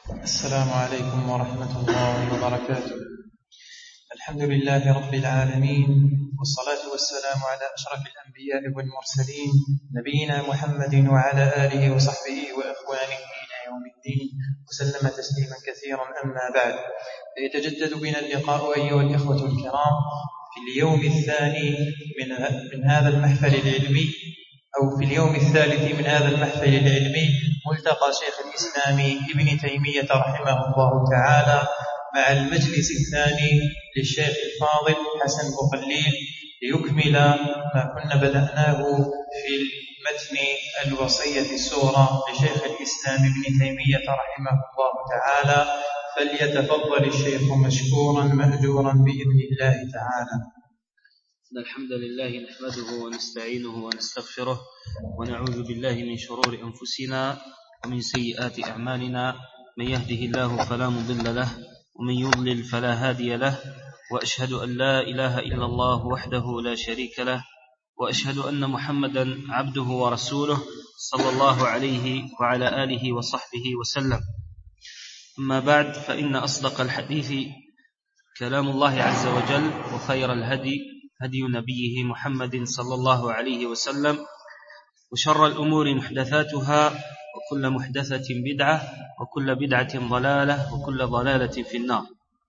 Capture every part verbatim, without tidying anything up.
السلام عليكم ورحمة الله وبركاته. الحمد لله رب العالمين، والصلاة والسلام على أشرف الأنبياء والمرسلين نبينا محمد وعلى آله وصحبه وإخوانه إلى يوم الدين، وسلم تسليما كثيرا. أما بعد، فيتجدد بنا اللقاء أيها الإخوة الكرام في اليوم الثاني من من هذا المحفل العلمي، أو في اليوم الثالث من هذا المحفل العلمي، ملتقى شيخ الإسلام ابن تيمية رحمه الله تعالى مع المجلس الثاني للشيخ الفاضل حسن بقليل، ليكمل ما كنا بدأناه في متن الوصية الصغرى لشيخ الإسلام ابن تيمية رحمه الله تعالى. فليتفضل الشيخ مشكورا مأجورا بإذن الله تعالى. الحمد لله نحمده ونستعينه ونستغفره، ونعوذ بالله من شرور أنفسنا ومن سيئات أعمالنا. من يهده الله فلا مضل له، ومن يضلل فلا هادي له، وأشهد أن لا إله إلا الله وحده لا شريك له، وأشهد أن محمدا عبده ورسوله صلى الله عليه وعلى آله وصحبه وسلم. أما بعد، فإن أصدق الحديث كلام الله عز وجل، وخير الهدي هدي نبيه محمد صلى الله عليه وسلم، وشر الأمور محدثاتها، وكل محدثة بدعة، وكل بدعة ضلالة، وكل ضلالة في النار.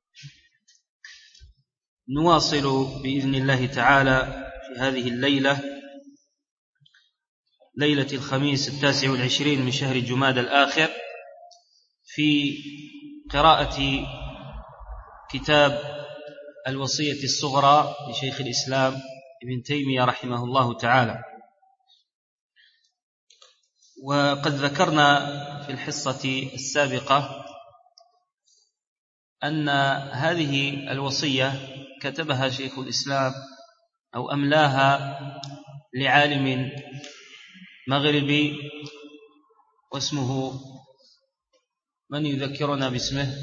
نواصل بإذن الله تعالى في هذه الليلة، ليلة الخميس التاسع والعشرين من شهر جماد الآخر، في قراءة كتاب الوصية الصغرى لشيخ الإسلام ابن تيمية رحمه الله تعالى. وقد ذكرنا في الحصة السابقة أن هذه الوصية كتبها شيخ الإسلام أو أملاها لعالم مغربي، واسمه، من يذكرنا باسمه؟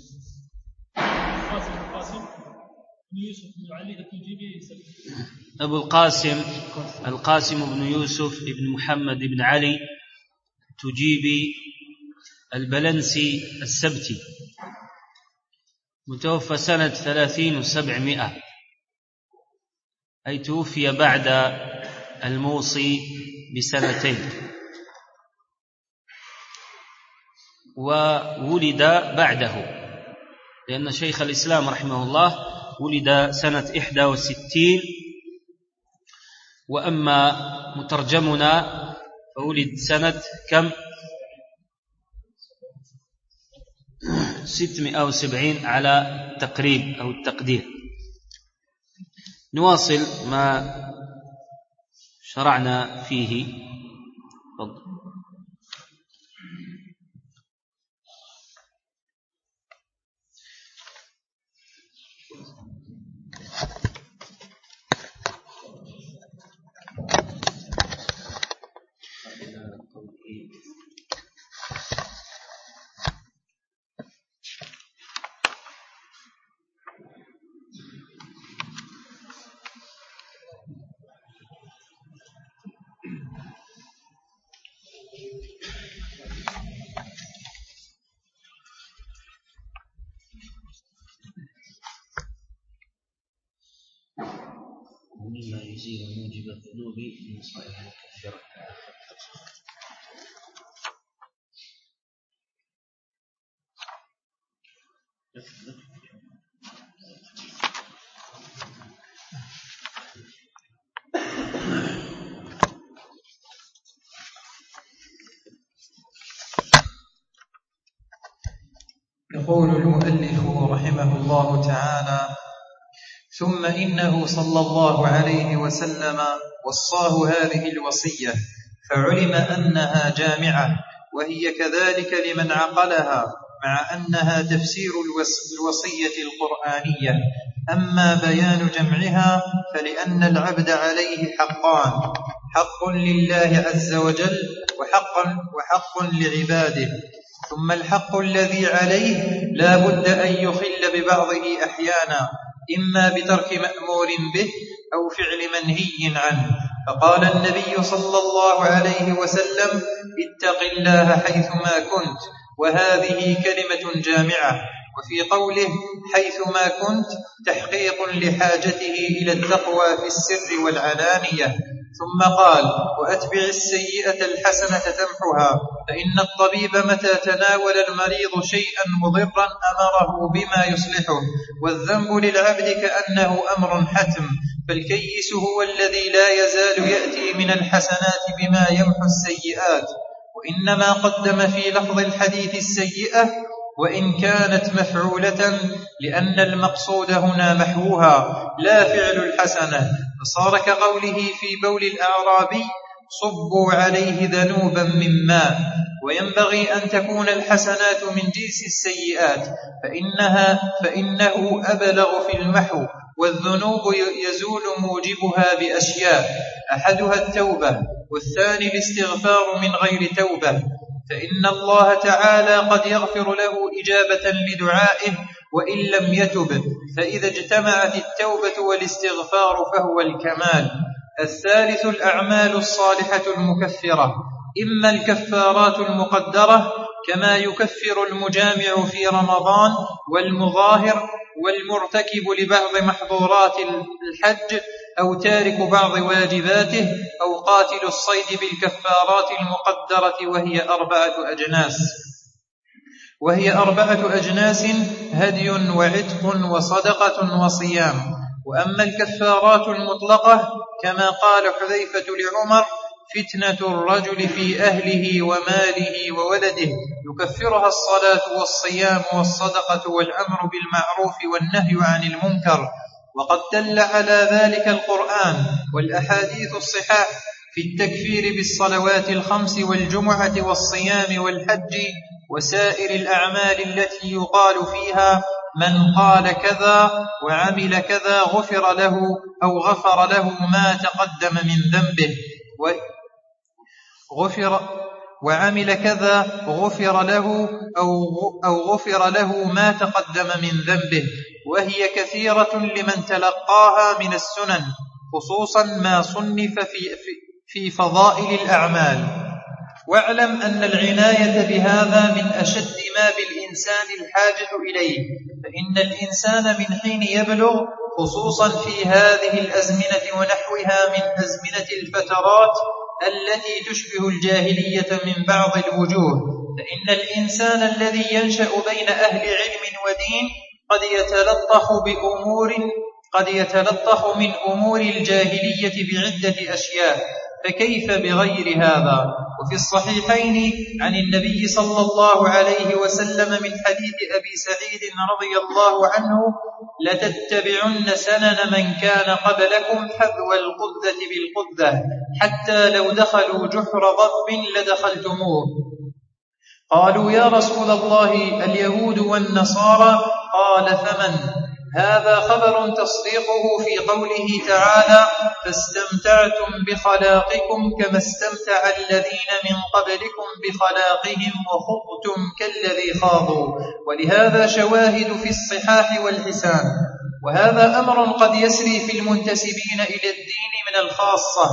أبو القاسم القاسم بن يوسف بن محمد بن علي تجيبي البلنسي السبتي، متوفى سنة ثلاثين وسبعمائة، أي توفي بعد الموصي بسنتين، وولد بعده، لأن شيخ الإسلام رحمه الله ولد سنة إحدى وستين، وأما مترجمنا فولد سنة كم؟ ستمائة وسبعين على التقريب أو التقدير. نواصل ما شرعنا فيه. تفضل. مما يزيل موجب الذنوب من صالح المكفرة. يقول المؤلف رحمه الله تعالى: ثم إنه صلى الله عليه وسلم وصاه هذه الوصية، فعلم أنها جامعة، وهي كذلك لمن عقلها، مع أنها تفسير الوصية القرآنية. أما بيان جمعها فلأن العبد عليه حقان: حق لله عز وجل، وحق, وحق لعباده. ثم الحق الذي عليه لا بد أن يخل ببعضه أحيانا، إما بترك مأمور به أو فعل منهي عنه. فقال النبي صلى الله عليه وسلم: اتق الله حيثما كنت، وهذه كلمة جامعة. وفي قوله حيثما كنت تحقيق لحاجته إلى التقوى في السر والعلانية. ثم قال وأتبع السيئة الحسنة تمحها، فإن الطبيب متى تناول المريض شيئا مضرا أمره بما يصلحه، والذنب للعبد كأنه أمر حتم، فالكيس هو الذي لا يزال يأتي من الحسنات بما يمحو السيئات، وإنما قدم في لفظ الحديث السيئة وإن كانت مفعولة لأن المقصود هنا محوها لا فعل الحسنة، فصار كقوله في بول الأعرابي صبوا عليه ذنوبا من ماء. وينبغي أن تكون الحسنات من جنس السيئات فإنها فإنه أبلغ في المحو، والذنوب يزول موجبها بأشياء، أحدها التوبة، والثاني الاستغفار من غير توبة، فإن الله تعالى قد يغفر له إجابة لدعائه وإن لم يتب، فإذا اجتمعت التوبة والاستغفار فهو الكمال. الثالث الأعمال الصالحة المكفرة، إما الكفارات المقدرة كما يكفر المجامع في رمضان والمظاهر والمرتكب لبعض محظورات الحج أو تارك بعض واجباته أو قاتل الصيد بالكفارات المقدرة، وهي أربعة أجناس وهي أربعة أجناس هدي وعتق وصدقة وصيام. وأما الكفارات المطلقة كما قال حذيفة لعمر فتنة الرجل في أهله وماله وولده يكفرها الصلاة والصيام والصدقة والأمر بالمعروف والنهي عن المنكر. وقد دل على ذلك القرآن والأحاديث الصحاح في التكفير بالصلوات الخمس والجمعة والصيام والحج وسائر الأعمال التي يقال فيها من قال كذا وعمل كذا غفر له أو غفر له ما تقدم من ذنبه غفر وعمل كذا غفر له أو أو غفر له ما تقدم من ذنبه، وهي كثيرة لمن تلقاها من السنن، خصوصا ما صنف في في فضائل الأعمال. واعلم أن العناية بهذا من أشد ما بالإنسان الحاجة إليه، فإن الإنسان من حين يبلغ خصوصا في هذه الأزمنة ونحوها من أزمنة الفترات التي تشبه الجاهلية من بعض الوجوه، فإن الإنسان الذي ينشأ بين أهل علم ودين قد يتلطخ بأمور قد يتلطخ من أمور الجاهلية بعدة أشياء، فكيف بغير هذا؟ وفي الصحيحين عن النبي صلى الله عليه وسلم من حديث أبي سعيد رضي الله عنه لتتبعن سنن من كان قبلكم حذو القذة بالقذة حتى لو دخلوا جحر ضب لدخلتموه. قالوا يا رسول الله اليهود والنصارى؟ قال فمن؟ هذا خبر تصديقه في قوله تعالى فاستمتعتم بخلاقكم كما استمتع الذين من قبلكم بخلاقهم وخضتم كالذي خاضوا، ولهذا شواهد في الصحاح والحسان. وهذا أمر قد يسري في المنتسبين إلى الدين من الخاصة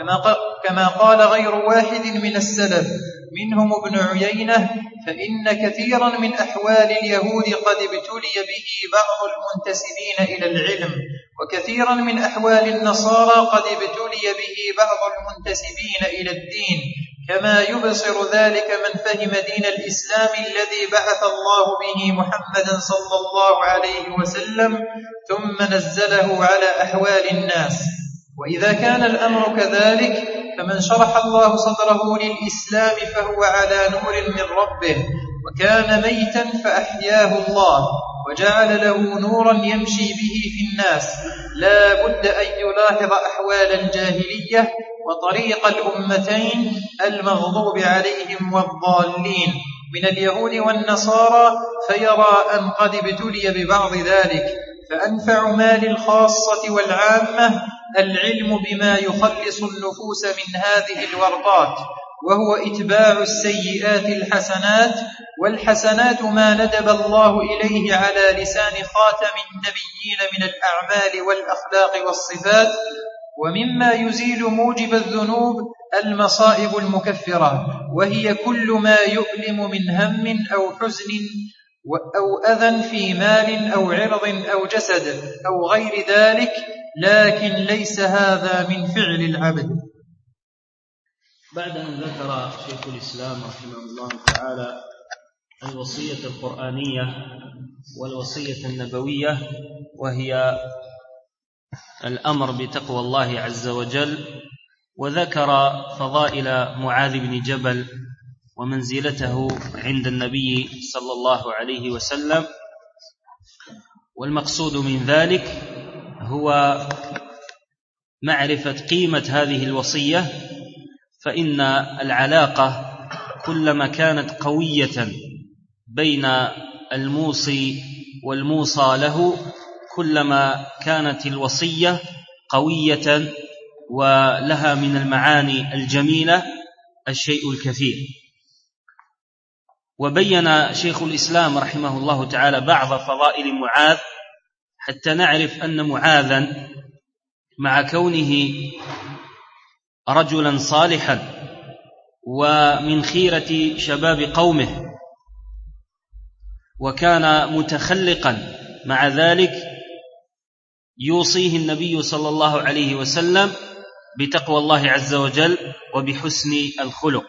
كما قال غير واحد من السلف منهم ابن عيينة، فإن كثيرا من أحوال اليهود قد ابتلي به بعض المنتسبين إلى العلم، وكثيرا من أحوال النصارى قد ابتلي به بعض المنتسبين إلى الدين، كما يبصر ذلك من فهم دين الإسلام الذي بعث الله به محمدا صلى الله عليه وسلم ثم نزله على أحوال الناس. وإذا كان الأمر كذلك فمن شرح الله صدره للإسلام فهو على نور من ربه، وكان ميتا فأحياه الله وجعل له نورا يمشي به في الناس، لا بد أن يلاحظ أحوال الجاهلية وطريق الأمتين المغضوب عليهم والضالين من اليهود والنصارى، فيرى أن قد ابتلي ببعض ذلك. فأنفع ما للخاصة والعامة العلم بما يخلص النفوس من هذه الورطات، وهو إتباع السيئات الحسنات، والحسنات ما ندب الله إليه على لسان خاتم النبيين من الأعمال والأخلاق والصفات. ومما يزيل موجب الذنوب المصائب المكفرة، وهي كل ما يؤلم من هم أو حزن أو أذى في مال أو عرض أو جسد أو غير ذلك، لكن ليس هذا من فعل العبد. بعد أن ذكر شيخ الإسلام رحمه الله تعالى الوصية القرآنية والوصية النبوية، وهي الأمر بتقوى الله عز وجل، وذكر فضائل معاذ بن جبل ومنزلته عند النبي صلى الله عليه وسلم، والمقصود من ذلك هو معرفة قيمة هذه الوصية، فإن العلاقة كلما كانت قوية بين الموصي والموصى له كلما كانت الوصية قوية ولها من المعاني الجميلة الشيء الكثير. وبين شيخ الإسلام رحمه الله تعالى بعض فضائل معاذ حتى نعرف أن معاذا مع كونه رجلا صالحا ومن خيرة شباب قومه وكان متخلقا، مع ذلك يوصيه النبي صلى الله عليه وسلم بتقوى الله عز وجل وبحسن الخلق،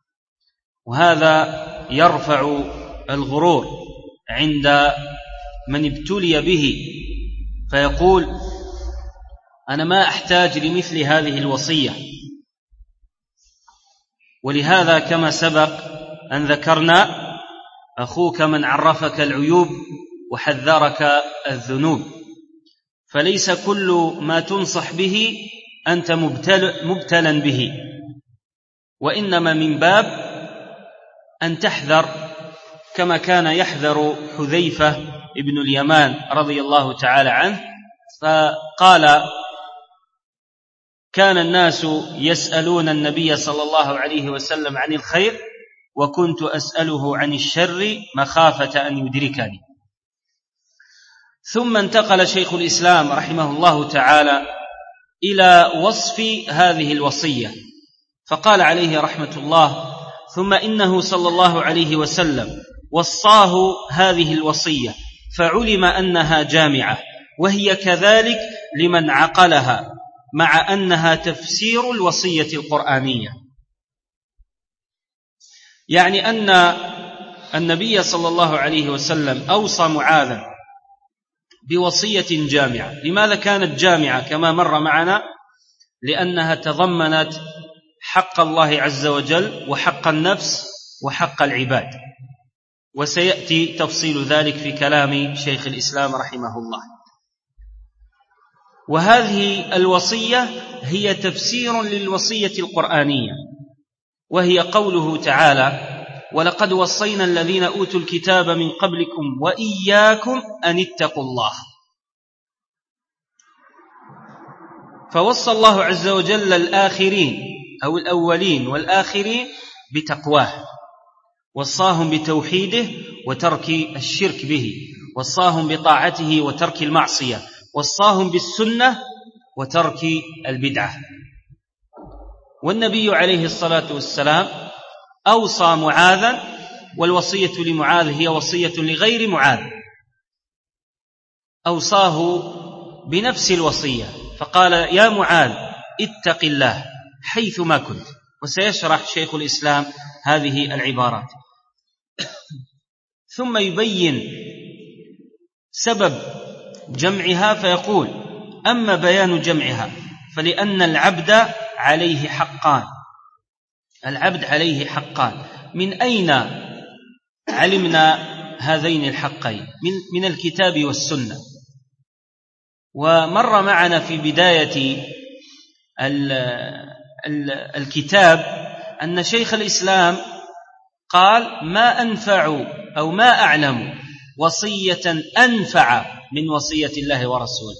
وهذا يرفع الغرور عند من ابتلي به، فيقول أنا ما أحتاج لمثل هذه الوصية. ولهذا كما سبق أن ذكرنا أخوك من عرفك العيوب وحذرك الذنوب، فليس كل ما تنصح به أنت مبتل مبتلا به، وإنما من باب أن تحذر كما كان يحذر حذيفة ابن اليمان رضي الله تعالى عنه، فقال كان الناس يسألون النبي صلى الله عليه وسلم عن الخير وكنت أسأله عن الشر مخافة أن يدركني. ثم انتقل شيخ الإسلام رحمه الله تعالى إلى وصف هذه الوصية، فقال عليه رحمة الله: ثم إنه صلى الله عليه وسلم وصاه هذه الوصية فعلم أنها جامعة، وهي كذلك لمن عقلها، مع أنها تفسير الوصية القرآنية. يعني أن النبي صلى الله عليه وسلم أوصى معاذا بوصية جامعة. لماذا كانت جامعة كما مر معنا؟ لأنها تضمنت حق الله عز وجل وحق النفس وحق العباد، وسيأتي تفصيل ذلك في كلام شيخ الإسلام رحمه الله. وهذه الوصية هي تفسير للوصية القرآنية، وهي قوله تعالى: ولقد وصينا الذين أوتوا الكتاب من قبلكم وإياكم أن اتقوا الله. فوصى الله عز وجل الآخرين أو الأولين والآخرين بتقواه، وصاهم بتوحيده وترك الشرك به، وصاهم بطاعته وترك المعصية، وصاهم بالسنة وترك البدعة. والنبي عليه الصلاة والسلام أوصى معاذا، والوصية لمعاذ هي وصية لغير معاذ، أوصاه بنفس الوصية فقال: يا معاذ اتق الله حيثما كنت. وسيشرح شيخ الإسلام هذه العبارات، ثم يبين سبب جمعها فيقول: أما بيان جمعها فلأن العبد عليه حقان. العبد عليه حقان. من أين علمنا هذين الحقين؟ من, من الكتاب والسنة. ومر معنا في بداية ال ال الكتاب أن شيخ الإسلام قال: ما أنفع أو ما أعلم وصية أنفع من وصية الله ورسوله.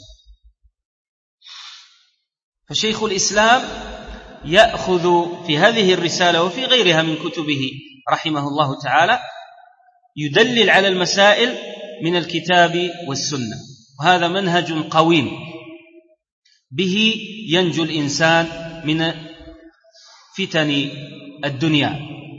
فشيخ الإسلام يأخذ في هذه الرسالة وفي غيرها من كتبه رحمه الله تعالى يدلل على المسائل من الكتاب والسنة، وهذا منهج قويم به ينجو الإنسان من فتن الدنيا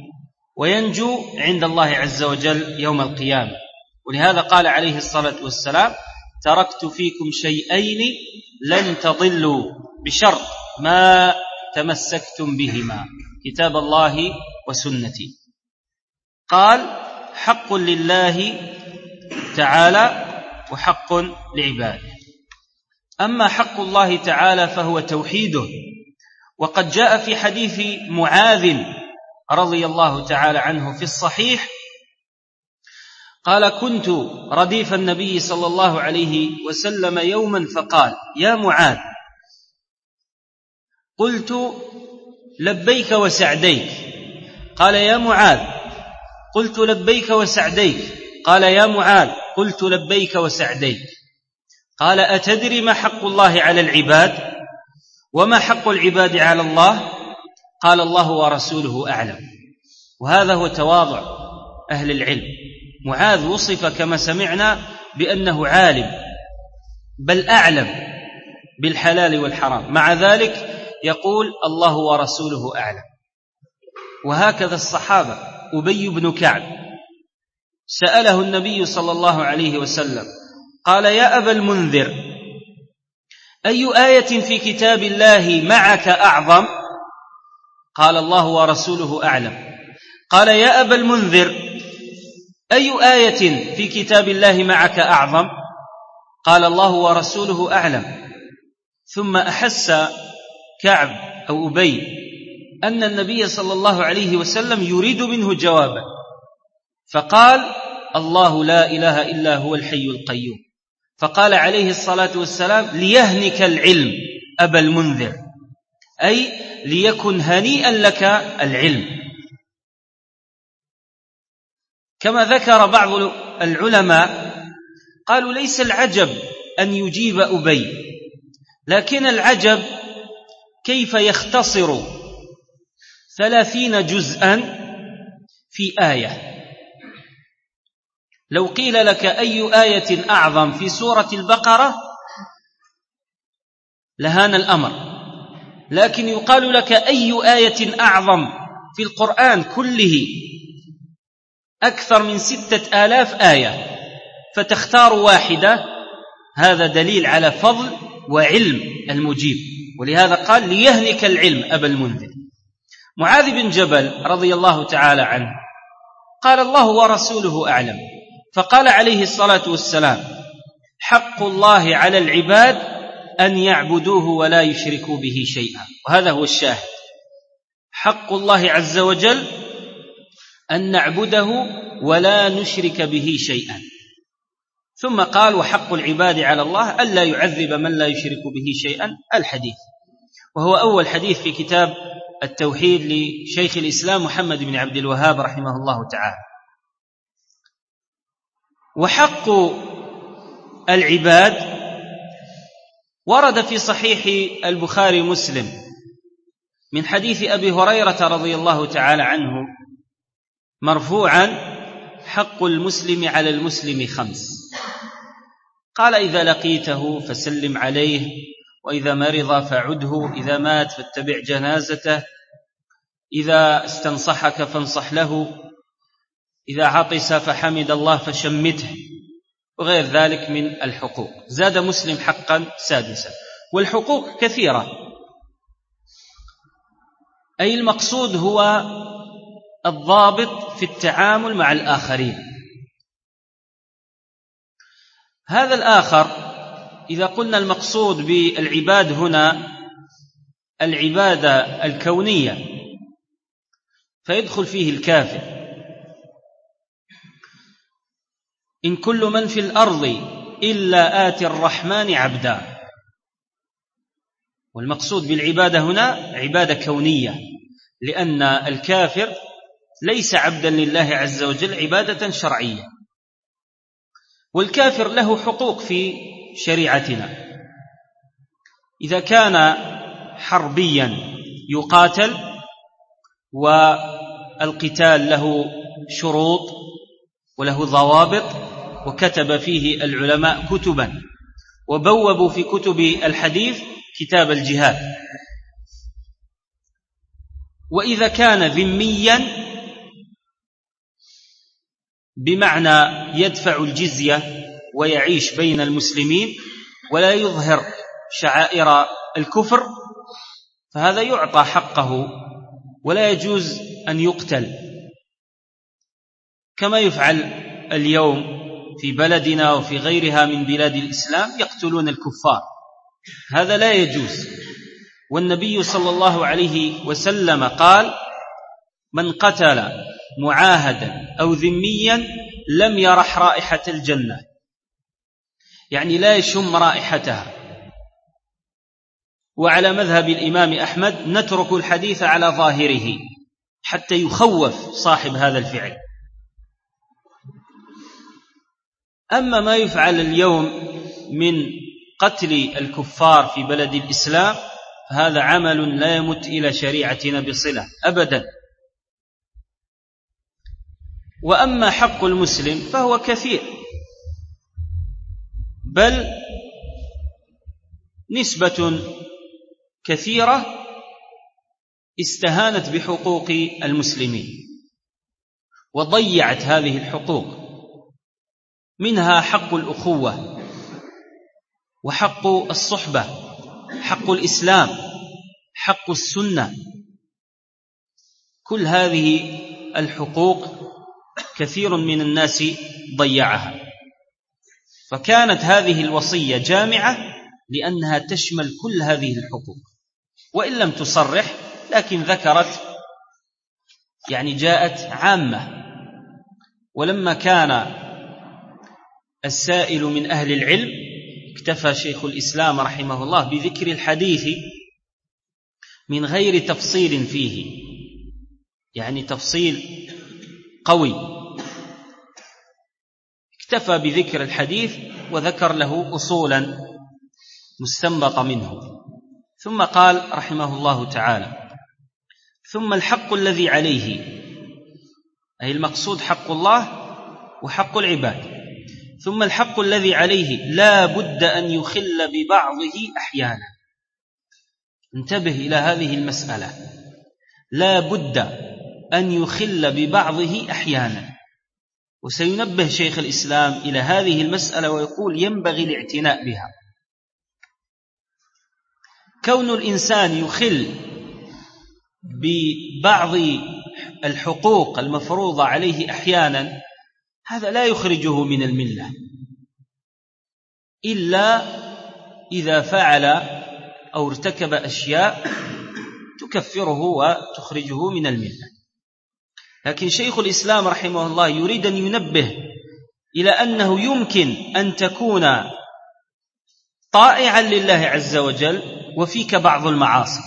وينجو عند الله عز وجل يوم القيامة. ولهذا قال عليه الصلاة والسلام: تركت فيكم شيئين لن تضلوا بشرط ما تمسكتم بهما، كتاب الله وسنتي. قال: حق لله تعالى وحق لعباده. أما حق الله تعالى فهو توحيده، وقد جاء في حديث معاذ رضي الله تعالى عنه في الصحيح قال: كنت رديف النبي صلى الله عليه وسلم يوما فقال: يا معاذ. قلت: لبيك وسعديك. قال: يا معاذ. قلت: لبيك وسعديك. قال: يا معاذ. قلت: لبيك وسعديك. قال: أتدري ما حق الله على العباد وما حق العباد على الله؟ قال: الله ورسوله أعلم. وهذا هو تواضع أهل العلم. معاذ وصف كما سمعنا بأنه عالم، بل أعلم بالحلال والحرام، مع ذلك يقول: الله ورسوله أعلم. وهكذا الصحابة. أبي بن كعب سأله النبي صلى الله عليه وسلم قال: يا أبا المنذر، أي آية في كتاب الله معك أعظم؟ قال: الله ورسوله أعلم. قال: يا أبا المنذر، أي آية في كتاب الله معك أعظم؟ قال: الله ورسوله أعلم. ثم أحس كعب أو أبي أن النبي صلى الله عليه وسلم يريد منه جوابا، فقال: الله لا إله إلا هو الحي القيوم. فقال عليه الصلاة والسلام: ليهنك العلم أبا المنذر، أي ليكن هنيئا لك العلم. كما ذكر بعض العلماء قالوا: ليس العجب أن يجيب أبي، لكن العجب كيف يختصر ثلاثين جزءا في آية. لو قيل لك أي آية أعظم في سورة البقرة لهان الأمر، لكن يقال لك أي آية أعظم في القرآن كله، أكثر من ستة آلاف آية، فتختار واحدة، هذا دليل على فضل وعلم المجيب. ولهذا قال: ليهنك العلم أبا المنذر. معاذ بن جبل رضي الله تعالى عنه قال: الله ورسوله أعلم. فقال عليه الصلاة والسلام: حق الله على العباد أن يعبدوه ولا يشركوا به شيئا. وهذا هو الشاهد، حق الله عز وجل أن نعبده ولا نشرك به شيئا. ثم قال: وحق العباد على الله ألا يعذب من لا يشرك به شيئا، الحديث. وهو أول حديث في كتاب التوحيد لشيخ الإسلام محمد بن عبد الوهاب رحمه الله تعالى. وحق العباد ورد في صحيح البخاري مسلم من حديث أبي هريرة رضي الله تعالى عنه مرفوعا: حق المسلم على المسلم خمس. قال: إذا لقيته فسلم عليه، وإذا مرض فعده، إذا مات فاتبع جنازته، إذا استنصحك فانصح له، إذا عطس فحمد الله فشمته، وغير ذلك من الحقوق. زاد مسلم حقا سادسا. والحقوق كثيرة، أي المقصود هو الضابط في التعامل مع الآخرين. هذا الآخر، إذا قلنا المقصود بالعباد هنا العبادة الكونية، فيدخل فيه الكافر. إن كل من في الأرض إلا آتي الرحمن عبدا. والمقصود بالعبادة هنا عبادة كونية، لأن الكافر ليس عبدا لله عز وجل عبادة شرعية. والكافر له حقوق في شريعتنا. إذا كان حربيا يقاتل، والقتال له شروط وله ضوابط، وكتب فيه العلماء كتبا، وبوبوا في كتب الحديث كتاب الجهاد. وإذا كان ذميا بمعنى يدفع الجزية ويعيش بين المسلمين ولا يظهر شعائر الكفر، فهذا يعطى حقه ولا يجوز أن يقتل، كما يفعل اليوم في بلدنا وفي غيرها من بلاد الإسلام، يقتلون الكفار، هذا لا يجوز. والنبي صلى الله عليه وسلم قال: من قتل معاهدا أو ذميا لم يرح رائحة الجنة، يعني لا يشم رائحتها. وعلى مذهب الإمام أحمد نترك الحديث على ظاهره حتى يخوف صاحب هذا الفعل. أما ما يفعل اليوم من قتل الكفار في بلد الإسلام هذا عمل لا يمت إلى شريعتنا بصلة أبدا. وأما حق المسلم فهو كثير، بل نسبة كثيرة استهانت بحقوق المسلمين وضيعت هذه الحقوق، منها حق الأخوة وحق الصحبة، حق الإسلام، حق السنة، كل هذه الحقوق كثير من الناس ضيعها. فكانت هذه الوصية جامعة لأنها تشمل كل هذه الحقوق، وإن لم تصرح لكن ذكرت، يعني جاءت عامة. ولما كان السائل من أهل العلم اكتفى شيخ الإسلام رحمه الله بذكر الحديث من غير تفصيل فيه، يعني تفصيل قوي، اكتفى بذكر الحديث وذكر له أصولا مستنبطة منه، ثم قال رحمه الله تعالى: ثم الحق الذي عليه، أي المقصود حق الله وحق العباد، ثم الحق الذي عليه لا بد أن يخل ببعضه أحيانا. انتبه إلى هذه المسألة، لا بد أن يخل ببعضه أحيانا. وسينبه شيخ الإسلام إلى هذه المسألة ويقول: ينبغي الاعتناء بها. كون الإنسان يخل ببعض الحقوق المفروضة عليه أحيانا هذا لا يخرجه من الملة، إلا إذا فعل أو ارتكب أشياء تكفره وتخرجه من الملة. لكن شيخ الإسلام رحمه الله يريد أن ينبه إلى أنه يمكن أن تكون طائعا لله عز وجل وفيك بعض المعاصي،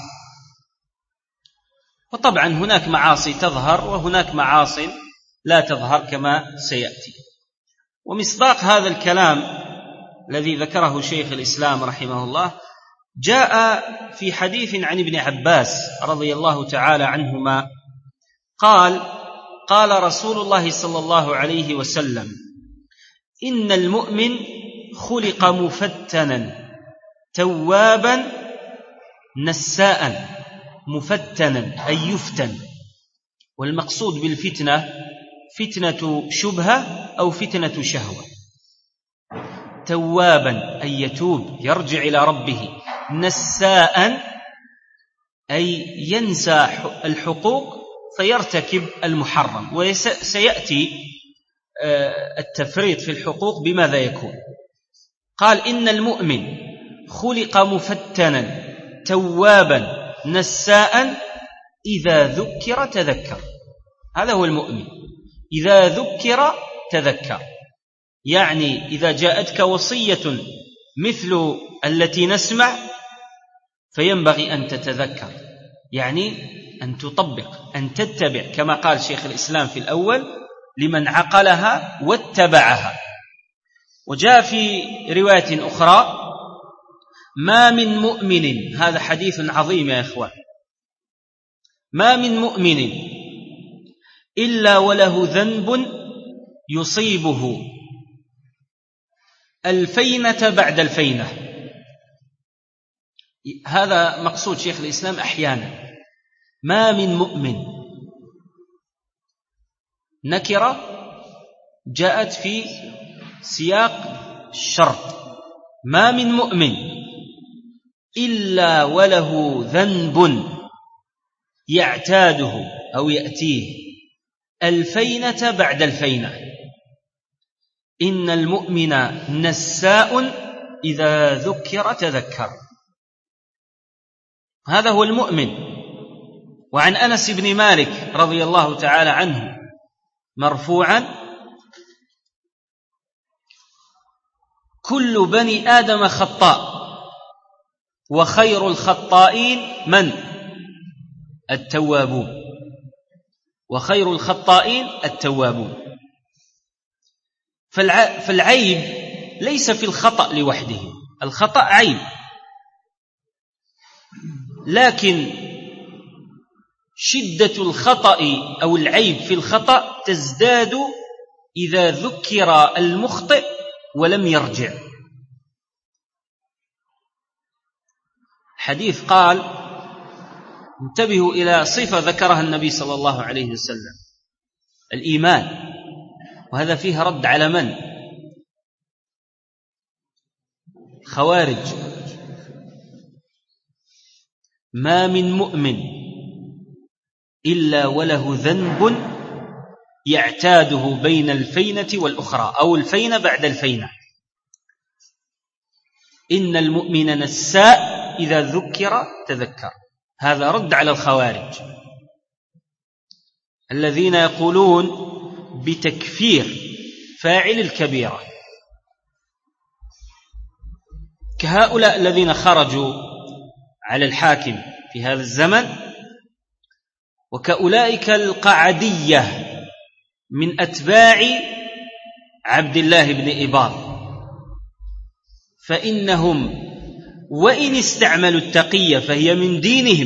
وطبعا هناك معاصي تظهر وهناك معاصي لا تظهر كما سيأتي. ومصداق هذا الكلام الذي ذكره شيخ الإسلام رحمه الله جاء في حديث عن ابن عباس رضي الله تعالى عنهما قال: قال رسول الله صلى الله عليه وسلم: إن المؤمن خلق مفتنا توابا نساء. مفتنا أي يفتن، والمقصود بالفتنة فتنة شبهة أو فتنة شهوة. توابا أي يتوب يرجع إلى ربه، نساء أي ينسى الحقوق فيرتكب المحرم. وسيأتي التفريط في الحقوق بماذا يكون. قال: إن المؤمن خلق مفتنا توابا نساء إذا ذكر تذكر. هذا هو المؤمن، إذا ذكر تذكر، يعني إذا جاءتك وصية مثل التي نسمع فينبغي أن تتذكر، يعني أن تطبق، أن تتبع، كما قال شيخ الإسلام في الأول: لمن عقلها واتبعها. وجاء في رواية أخرى: ما من مؤمن، هذا حديث عظيم يا إخوان، ما من مؤمن إلا وله ذنب يصيبه الفينة بعد الفينة. هذا مقصود شيخ الإسلام أحيانا. ما من مؤمن، نكرة جاءت في سياق الشرط: ما من مؤمن إلا وله ذنب يعتاده أو يأتيه الفينة بعد الفينة. إن المؤمن نساء إذا ذكر تذكر. هذا هو المؤمن. وعن أنس بن مالك رضي الله تعالى عنه مرفوعا: كل بني آدم خطاء وخير الخطائين من؟ التوابون. وخير الخطائين التوابون. فالعيب ليس في الخطأ لوحده، الخطأ عيب، لكن شدة الخطأ أو العيب في الخطأ تزداد إذا ذكر المخطئ ولم يرجع. حديث قال: انتبهوا إلى صفة ذكرها النبي صلى الله عليه وسلم: الإيمان. وهذا فيه رد على من؟ خوارج. ما من مؤمن إلا وله ذنب يعتاده بين الفينة والأخرى، أو الفينة بعد الفينة. إن المؤمن نساء إذا ذكر تذكر. هذا رد على الخوارج الذين يقولون بتكفير فاعل الكبيرة، كهؤلاء الذين خرجوا على الحاكم في هذا الزمن، وكأولئك القعدية من أتباع عبد الله بن إباض، فإنهم وإن استعملوا التقية فهي من دينهم،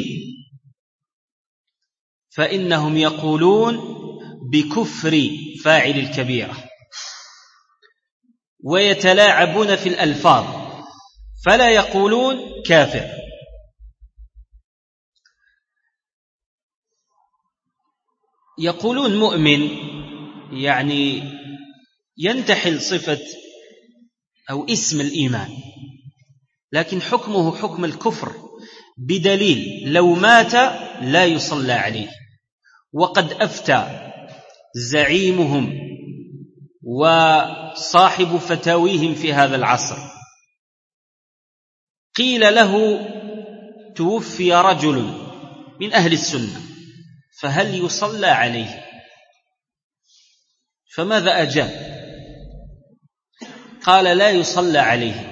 فإنهم يقولون بكفر فاعل الكبيرة ويتلاعبون في الألفاظ، فلا يقولون كافر. يقولون مؤمن يعني ينتحل صفة أو اسم الإيمان، لكن حكمه حكم الكفر، بدليل لو مات لا يصلى عليه. وقد أفتى زعيمهم وصاحب فتاويهم في هذا العصر، قيل له: توفي رجل من أهل السنة فهل يصلى عليه؟ فماذا أجاب؟ قال: لا يصلى عليه.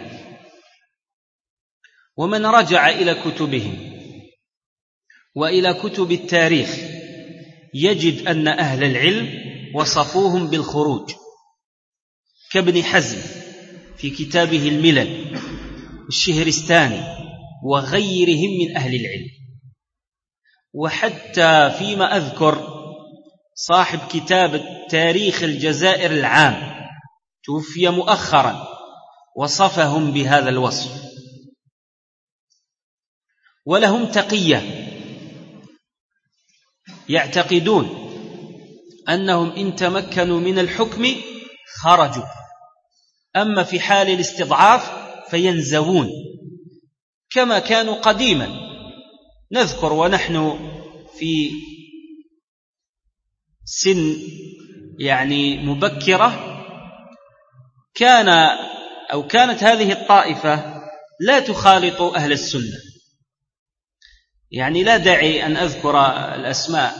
ومن رجع إلى كتبهم وإلى كتب التاريخ يجد أن أهل العلم وصفوهم بالخروج، كابن حزم في كتابه الملل، الشهرستاني وغيرهم من أهل العلم. وحتى فيما أذكر صاحب كتاب تاريخ الجزائر العام توفي مؤخرا وصفهم بهذا الوصف. ولهم تقية، يعتقدون أنهم إن تمكنوا من الحكم خرجوا، أما في حال الاستضعاف فينزوون كما كانوا قديما. نذكر ونحن في سن يعني مبكرة كان أو كانت هذه الطائفة لا تخالط أهل السنة، يعني لا داعي أن أذكر الأسماء،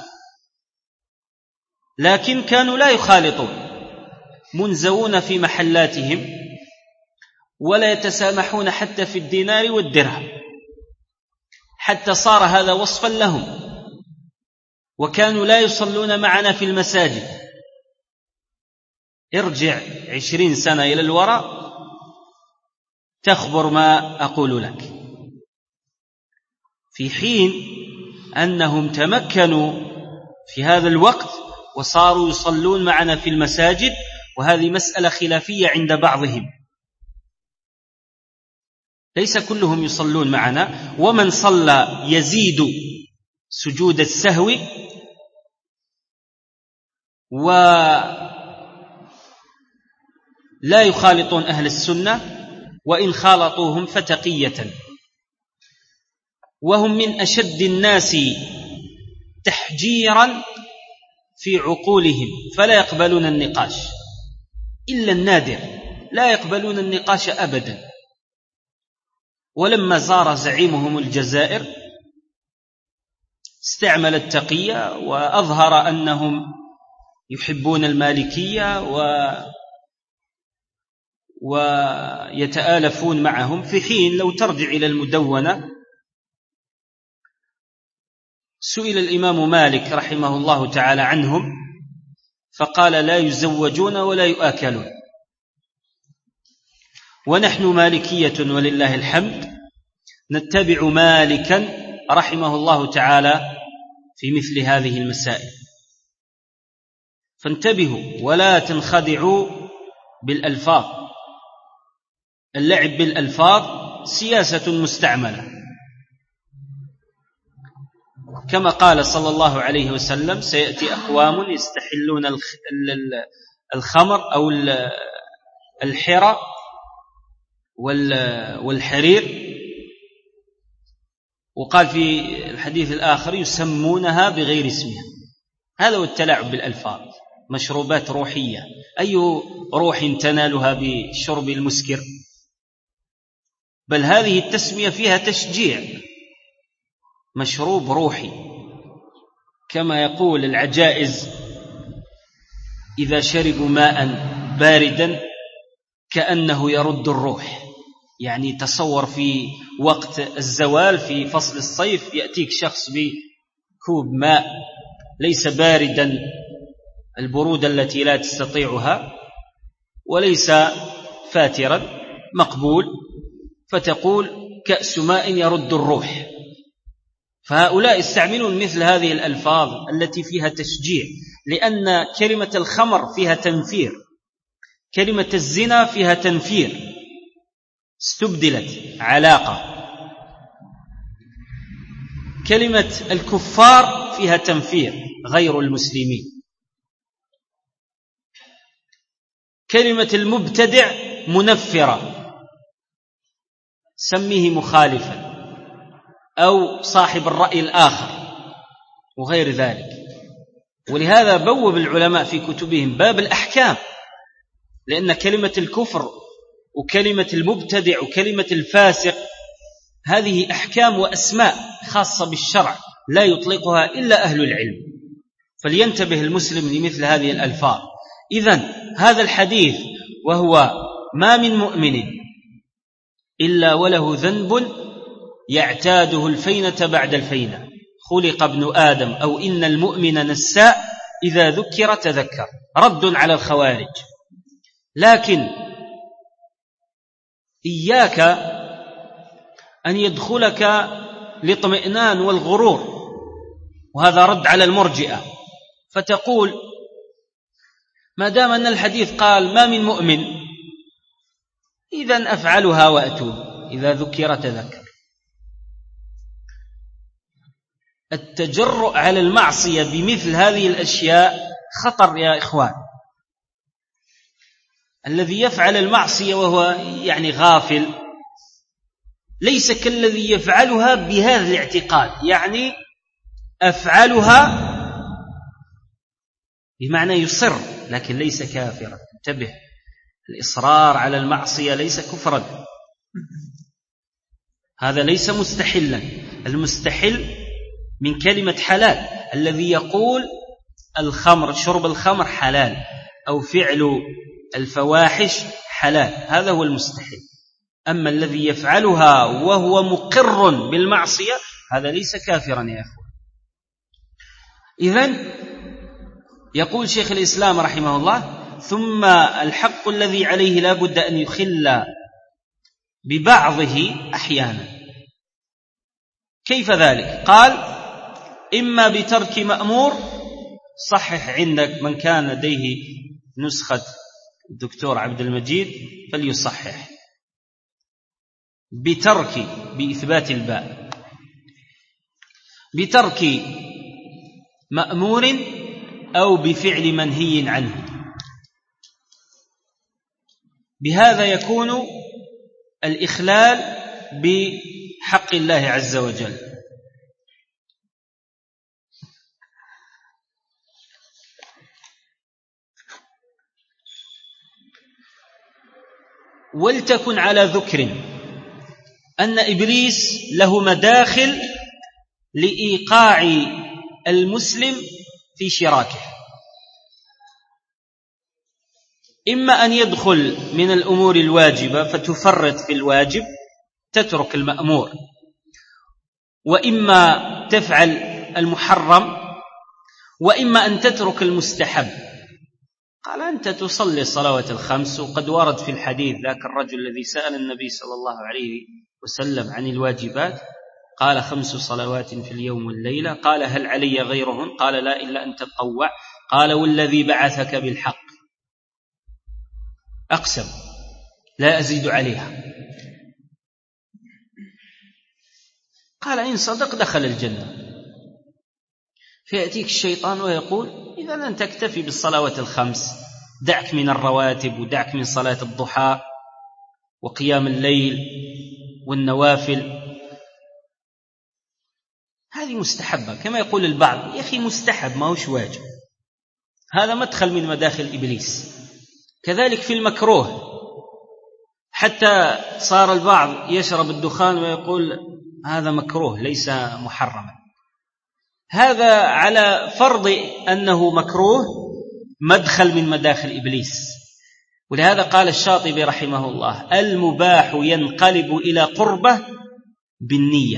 لكن كانوا لا يخالطون، منزوون في محلاتهم ولا يتسامحون حتى في الدينار والدرهم، حتى صار هذا وصفا لهم. وكانوا لا يصلون معنا في المساجد. ارجع عشرين سنة إلى الوراء تخبر ما أقول لك، في حين أنهم تمكنوا في هذا الوقت وصاروا يصلون معنا في المساجد، وهذه مسألة خلافية عند بعضهم، ليس كلهم يصلون معنا. ومن صلى يزيد سجود السهو لا يخالطون أهل السنة، وإن خالطوهم فتقية، وهم من أشد الناس تحجيرا في عقولهم، فلا يقبلون النقاش إلا النادر، لا يقبلون النقاش أبدا. ولما زار زعيمهم الجزائر استعمل التقية وأظهر أنهم يحبون المالكية و ويتآلفون معهم، في حين لو ترجع إلى المدونة سئل الإمام مالك رحمه الله تعالى عنهم فقال: لا يزوجون ولا يؤكلون. ونحن مالكية ولله الحمد نتبع مالكا رحمه الله تعالى في مثل هذه المسائل. فانتبهوا ولا تنخدعوا بالألفاظ، اللعب بالألفاظ سياسة مستعملة، كما قال صلى الله عليه وسلم: سيأتي أقوام يستحلون الخمر أو الحرى والحرير، وقال في الحديث الآخر: يسمونها بغير اسمها. هذا هو التلاعب بالألفاظ، مشروبات روحية، أي روح تنالها بشرب المسكر؟ بل هذه التسمية فيها تشجيع، مشروب روحي، كما يقول العجائز: إذا شربوا ماء باردا كأنه يرد الروح. يعني تصور في وقت الزوال في فصل الصيف يأتيك شخص بكوب ماء ليس باردا البرودة التي لا تستطيعها، وليس فاترا مقبول، فتقول: كأس ماء يرد الروح. فهؤلاء يستعملون مثل هذه الألفاظ التي فيها تشجيع، لأن كلمة الخمر فيها تنفير، كلمة الزنا فيها تنفير، استبدلت علاقة. كلمة الكفار فيها تنفير، غير المسلمين. كلمة المبتدع منفرة، سميه مخالفا أو صاحب الرأي الآخر وغير ذلك. ولهذا بوب العلماء في كتبهم باب الأحكام، لأن كلمة الكفر وكلمة المبتدع وكلمة الفاسق هذه أحكام وأسماء خاصة بالشرع لا يطلقها إلا أهل العلم، فلينتبه المسلم لمثل هذه الألفاظ. إذن هذا الحديث وهو: ما من مؤمن إلا وله ذنب يعتاده الفينة بعد الفينة، خلق ابن آدم، أو إن المؤمن نساء إذا ذكر تذكر، رد على الخوارج. لكن إياك أن يدخلك الاطمئنان والغرور، وهذا رد على المرجئة، فتقول: ما دام أن الحديث قال ما من مؤمن إذن أفعلها وأتوب، إذا ذكر تذكر. التجرؤ على المعصية بمثل هذه الأشياء خطر يا إخوان. الذي يفعل المعصية وهو يعني غافل ليس كالذي يفعلها بهذا الاعتقاد، يعني أفعلها بمعنى يصر، لكن ليس كافرا. انتبه، الإصرار على المعصية ليس كفرا، هذا ليس مستحلا. المستحل من كلمة حلال، الذي يقول الخمر، شرب الخمر حلال، أو فعل الفواحش حلال، هذا هو المستحل. أما الذي يفعلها وهو مقر بالمعصية هذا ليس كافرا يا أخوان. إذن يقول شيخ الإسلام رحمه الله: ثم الحق الذي عليه لا بد أن يخل ببعضه أحيانا. كيف ذلك؟ قال: إما بترك مأمور، صحح عندك من كان لديه نسخة الدكتور عبد المجيد فليصحح، بترك بإثبات الباء، بترك مأمور أو بفعل منهي عنه. بهذا يكون الإخلال بحق الله عز وجل. ولتكن على ذكر أن إبليس له مداخل لإيقاع المسلم في شراكه، إما أن يدخل من الأمور الواجبة فتفرط في الواجب تترك المأمور، وإما تفعل المحرم، وإما أن تترك المستحب. قال أنت تصلي الصلوات الخمس، وقد ورد في الحديث ذاك الرجل الذي سأل النبي صلى الله عليه وسلم عن الواجبات، قال خمس صلوات في اليوم والليلة. قال هل علي غيرهن؟ قال لا إلا أن تتطوع. قال والذي بعثك بالحق أقسم لا أزيد عليها. قال إن صدق دخل الجنة. فيأتيك الشيطان ويقول إذا لن تكتفي بالصلوات الخمس، دعك من الرواتب، ودعك من صلاة الضحى وقيام الليل والنوافل، هذه مستحبة كما يقول البعض، يا أخي مستحب ما هوش واجب. هذا مدخل من مداخل إبليس. كذلك في المكروه، حتى صار البعض يشرب الدخان ويقول هذا مكروه ليس محرما. هذا على فرض أنه مكروه مدخل من مداخل إبليس. ولهذا قال الشاطبي رحمه الله المباح ينقلب إلى قربة بالنية.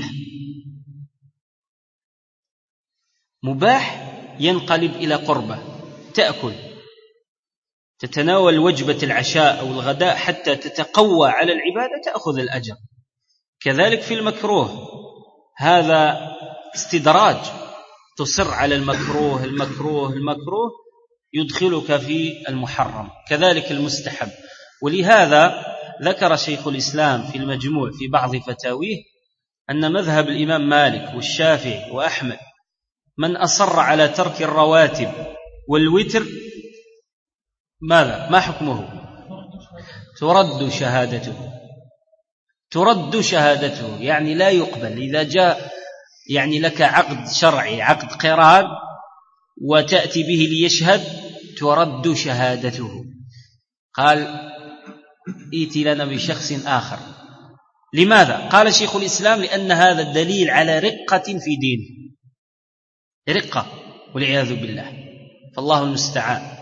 مباح ينقلب إلى قربة، تأكل تتناول وجبة العشاء أو الغداء حتى تتقوى على العبادة تأخذ الأجر. كذلك في المكروه، هذا استدراج، تصر على المكروه المكروه المكروه يدخلك في المحرم. كذلك المستحب. ولهذا ذكر شيخ الإسلام في المجموع في بعض فتاويه أن مذهب الإمام مالك والشافعي وأحمد من أصر على ترك الرواتب والوتر ماذا؟ ما حكمه؟ ترد شهادته، ترد شهادته، يعني لا يقبل. إذا جاء يعني لك عقد شرعي، عقد قران، وتأتي به ليشهد، ترد شهادته. قال ائت لنا بشخص آخر. لماذا؟ قال شيخ الإسلام لأن هذا الدليل على رقة في دينه، رقة والعياذ بالله، فالله المستعان.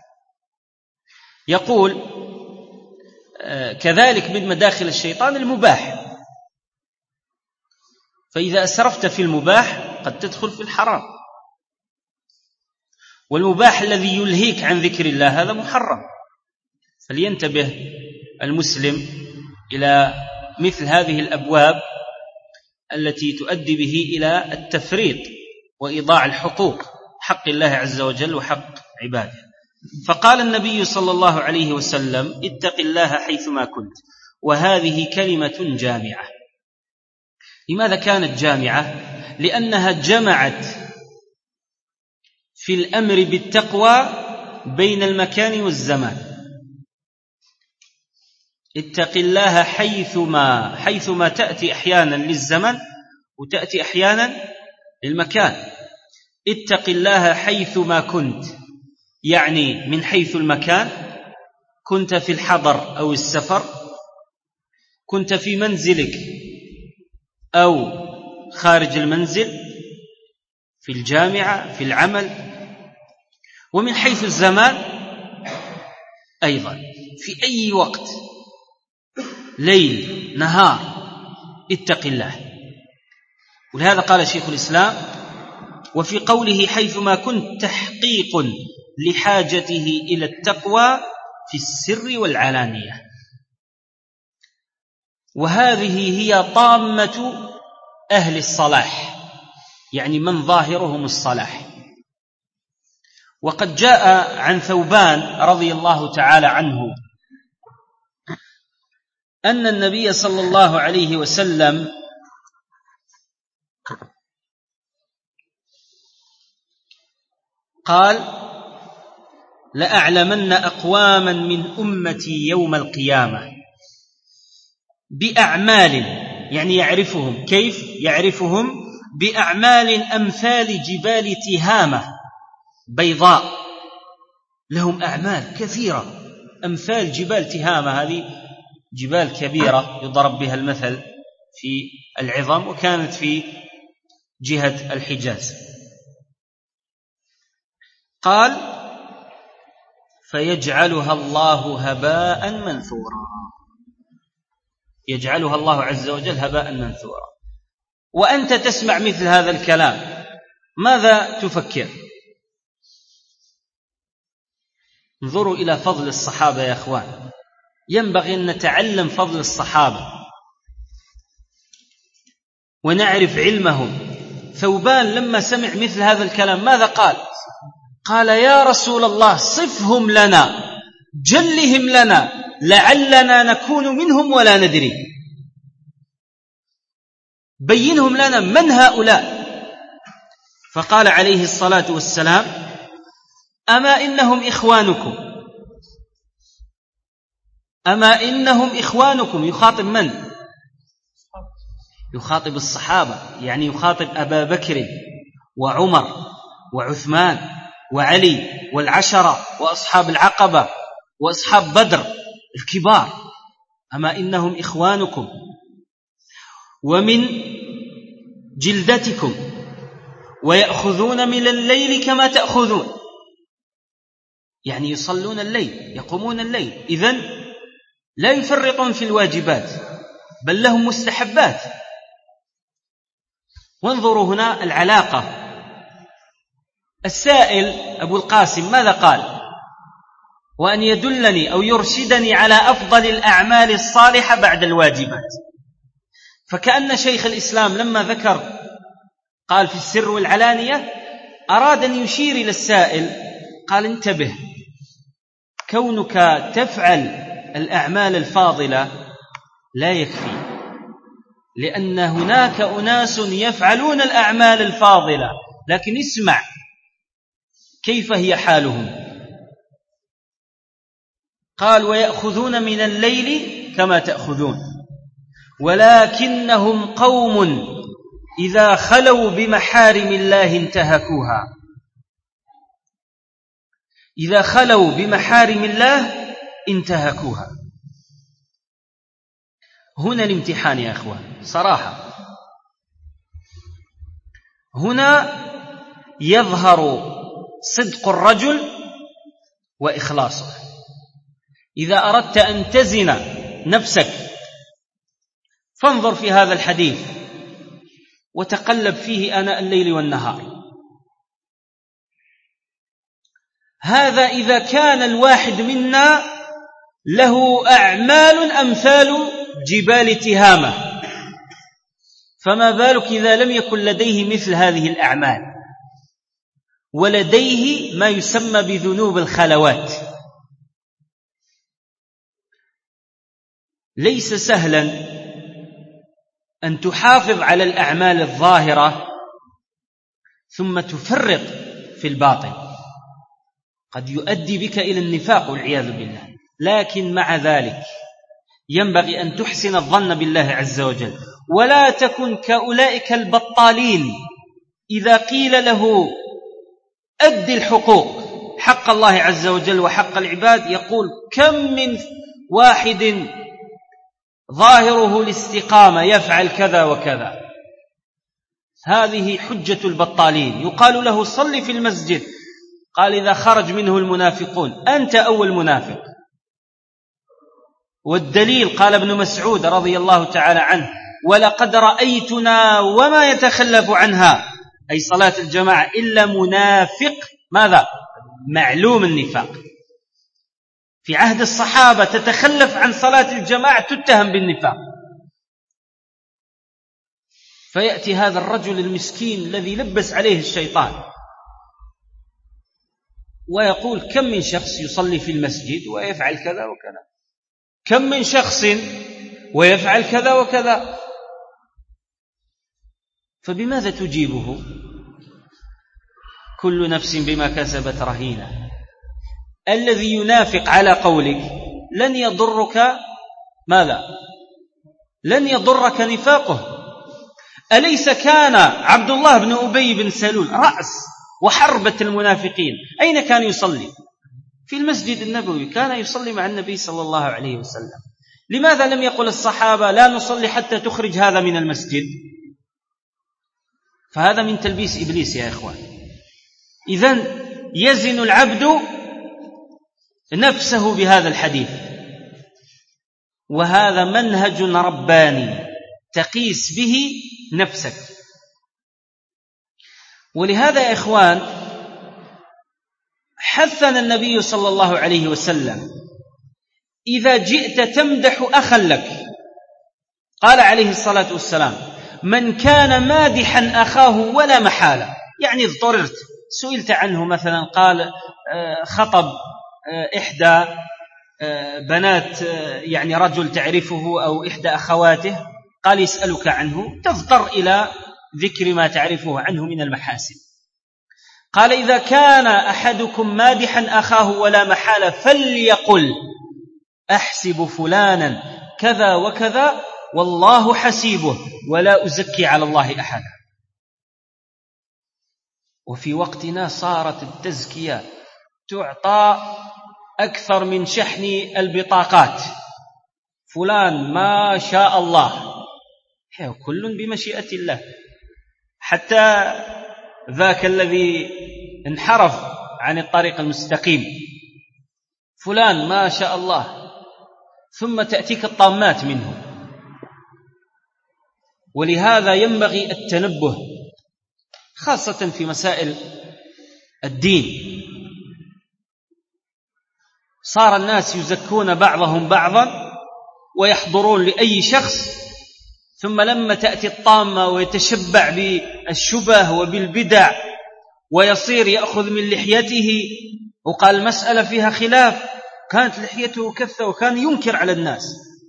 يقول كذلك من مداخل الشيطان المباح، فإذا أسرفت في المباح قد تدخل في الحرام. والمباح الذي يلهيك عن ذكر الله هذا محرم. فلينتبه المسلم إلى مثل هذه الأبواب التي تؤدي به إلى التفريط وإضاع الحقوق، حق الله عز وجل وحق عباده. فقال النبي صلى الله عليه وسلم اتق الله حيثما كنت، وهذه كلمة جامعة. لماذا كانت جامعة؟ لأنها جمعت في الأمر بالتقوى بين المكان والزمان. اتق الله حيثما حيثما تأتي أحيانا للزمن وتأتي أحيانا للمكان. اتق الله حيثما كنت، يعني من حيث المكان، كنت في الحضر أو السفر، كنت في منزلك أو خارج المنزل، في الجامعة، في العمل. ومن حيث الزمان أيضا، في أي وقت، ليل نهار، اتق الله. ولهذا قال شيخ الإسلام وفي قوله حيثما كنت تحقيق لحاجته إلى التقوى في السر والعلانية. وهذه هي طامة أهل الصلاح، يعني من ظاهرهم الصلاح. وقد جاء عن ثوبان رضي الله تعالى عنه أن النبي صلى الله عليه وسلم قال لأعلمن أقواما من أمتي يوم القيامة بأعمال، يعني يعرفهم. كيف يعرفهم؟ بأعمال أمثال جبال تهامة بيضاء، لهم أعمال كثيرة أمثال جبال تهامة. هذه جبال كبيرة يضرب بها المثل في العظم، وكانت في جهة الحجاز. قال: فيجعلها الله هباء منثورا، يجعلها الله عز وجل هباء منثورا. وأنت تسمع مثل هذا الكلام ماذا تفكر؟ انظروا إلى فضل الصحابة يا أخوان، ينبغي أن نتعلم فضل الصحابة ونعرف علمهم. ثوبان لما سمع مثل هذا الكلام ماذا قال؟ قال: يا رسول الله صفهم لنا، جلهم لنا، لعلنا نكون منهم ولا ندري. بينهم لنا من هؤلاء. فقال عليه الصلاة والسلام: أما إنهم إخوانكم، أما إنهم إخوانكم. يخاطب من؟ يخاطب الصحابة، يعني يخاطب أبا بكر وعمر وعثمان وعلي والعشرة وأصحاب العقبة وأصحاب بدر الكبار. أما إنهم إخوانكم ومن جلدتكم ويأخذون من الليل كما تأخذون، يعني يصلون الليل، يقومون الليل، إذن لا يفرطون في الواجبات بل لهم مستحبات. وانظروا هنا العلاقة. السائل أبو القاسم ماذا قال؟ وأن يدلني أو يرشدني على أفضل الأعمال الصالحة بعد الواجبات. فكأن شيخ الإسلام لما ذكر قال في السر والعلانية أراد أن يشير إلى السائل، قال: انتبه، كونك تفعل الأعمال الفاضلة لا يكفي، لأن هناك أناس يفعلون الأعمال الفاضلة لكن اسمع كيف هي حالهم. قال: ويأخذون من الليل كما تأخذون، ولكنهم قوم إذا خلوا بمحارم الله انتهكوها. إذا خلوا بمحارم الله انتهكوها. هنا الامتحان يا أخوان، صراحة هنا يظهر صدق الرجل وإخلاصه. إذا أردت أن تزن نفسك فانظر في هذا الحديث وتقلب فيه آناء الليل والنهار. هذا إذا كان الواحد منا له أعمال أمثال جبال تهامة، فما بالك إذا لم يكن لديه مثل هذه الأعمال ولديه ما يسمى بذنوب الخلوات. ليس سهلا أن تحافظ على الأعمال الظاهرة ثم تفرط في الباطن، قد يؤدي بك إلى النفاق والعياذ بالله. لكن مع ذلك ينبغي أن تحسن الظن بالله عز وجل، ولا تكن كأولئك البطالين إذا قيل له أدي الحقوق، حق الله عز وجل وحق العباد، يقول: كم من واحد ظاهره الاستقامة يفعل كذا وكذا. هذه حجة البطالين. يقال له: صل في المسجد، قال: إذا خرج منه المنافقون أنت أول منافق. والدليل قال ابن مسعود رضي الله تعالى عنه: ولقد رأيتنا وما يتخلف عنها، أي صلاة الجماعة، إلا منافق ماذا؟ معلوم النفاق. في عهد الصحابة تتخلف عن صلاة الجماعة تتهم بالنفاق. فيأتي هذا الرجل المسكين الذي لبس عليه الشيطان ويقول: كم من شخص يصلي في المسجد ويفعل كذا وكذا، كم من شخص ويفعل كذا وكذا. فبماذا تجيبه؟ كل نفس بما كسبت رهينة. الذي ينافق على قولك لن يضرك ماذا؟ لن يضرك نفاقه. أليس كان عبد الله بن أبي بن سلول رأس وحربة المنافقين أين كان يصلي؟ في المسجد النبوي، كان يصلي مع النبي صلى الله عليه وسلم. لماذا لم يقل الصحابة لا نصلي حتى تخرج هذا من المسجد؟ فهذا من تلبيس إبليس يا إخوان. إذن يزن العبد نفسه بهذا الحديث، وهذا منهج رباني تقيس به نفسك. ولهذا يا إخوان حثنا النبي صلى الله عليه وسلم إذا جئت تمدح أخا لك، قال عليه الصلاة والسلام من كان مادحا أخاه ولا محالة، يعني اضطررت سئلت عنه مثلا، قال خطب إحدى بنات يعني رجل تعرفه أو إحدى أخواته، قال يسألك عنه، تضطر إلى ذكر ما تعرفه عنه من المحاسن. قال إذا كان أحدكم مادحا أخاه ولا محالة فليقل أحسب فلانا كذا وكذا والله حسيبه ولا أزكي على الله أحدا. وفي وقتنا صارت التزكية تعطى أكثر من شحن البطاقات، فلان ما شاء الله، كل بمشيئة الله، حتى ذاك الذي انحرف عن الطريق المستقيم، فلان ما شاء الله، ثم تأتيك الطامات منه. ولهذا ينبغي التنبه خاصة في مسائل الدين. صار الناس يزكون بعضهم بعضا ويحضرون لأي شخص، ثم لما تأتي الطامة ويتشبع بالشبه وبالبدع ويصير يأخذ من لحيته، وقال المسألة فيها خلاف، كانت لحيته كثة وكان ينكر على الناس،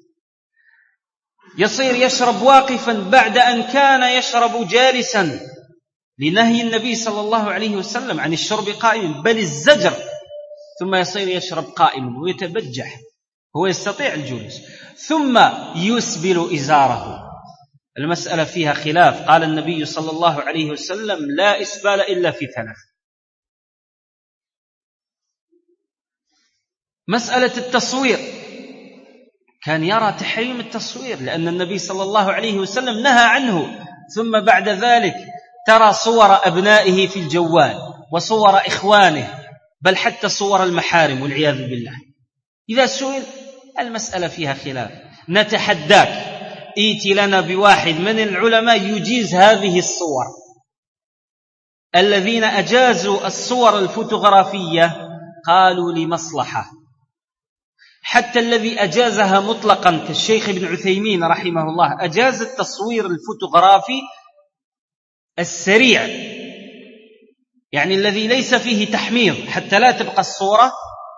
يصير يشرب واقفا بعد أن كان يشرب جالسا لنهي النبي صلى الله عليه وسلم عن الشرب قائما بل الزجر، ثم يصير يشرب قائما ويتبجح، هو يستطيع الجلوس، ثم يسبل إزاره. المسألة فيها خلاف، قال النبي صلى الله عليه وسلم لا إسبال إلا في ثلاث. مسألة التصوير، كان يرى تحريم التصوير لأن النبي صلى الله عليه وسلم نهى عنه، ثم بعد ذلك ترى صور أبنائه في الجوال وصور إخوانه، بل حتى صور المحارم والعياذ بالله. إذا سئل المسألة فيها خلاف، نتحداك ائت لنا بواحد من العلماء يجيز هذه الصور. الذين أجازوا الصور الفوتوغرافية قالوا لمصلحة، حتى الذي أجازها مطلقا كالشيخ ابن عثيمين رحمه الله أجاز التصوير الفوتوغرافي السريع، يعني الذي ليس فيه تحميض حتى لا تبقى الصورة.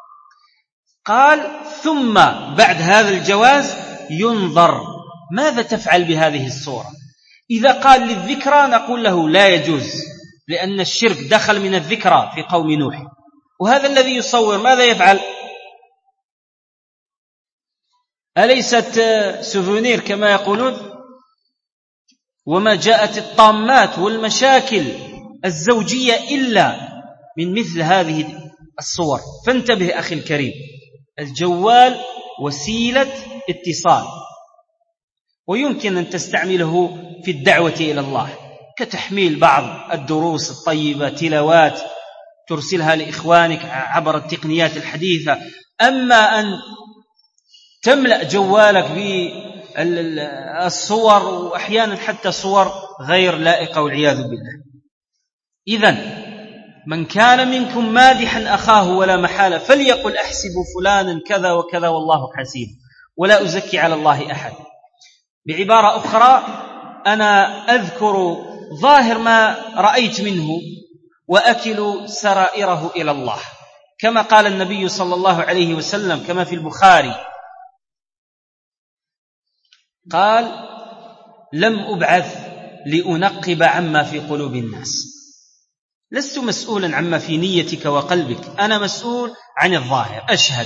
قال ثم بعد هذا الجواز ينظر ماذا تفعل بهذه الصورة. إذا قال للذكرى نقول له لا يجوز، لأن الشرك دخل من الذكرى في قوم نوح. وهذا الذي يصور ماذا يفعل؟ أليست سوفونير كما يقولون؟ وما جاءت الطامات والمشاكل الزوجية إلا من مثل هذه الصور. فانتبه أخي الكريم، الجوال وسيلة اتصال، ويمكن أن تستعمله في الدعوة إلى الله كتحميل بعض الدروس الطيبة، تلاوات ترسلها لإخوانك عبر التقنيات الحديثة. أما أن تملأ جوالك بالصور وأحيانا حتى صور غير لائقة والعياذ بالله. إذن من كان منكم مادحا أخاه ولا محالة فليقل أحسب فلانا كذا وكذا والله حسيب ولا أزكي على الله أحد. بعبارة أخرى، أنا أذكر ظاهر ما رأيت منه وأكل سرائره إلى الله، كما قال النبي صلى الله عليه وسلم كما في البخاري، قال لم أبعث لأنقب عما في قلوب الناس. لست مسؤولا عما في نيتك وقلبك، أنا مسؤول عن الظاهر، أشهد،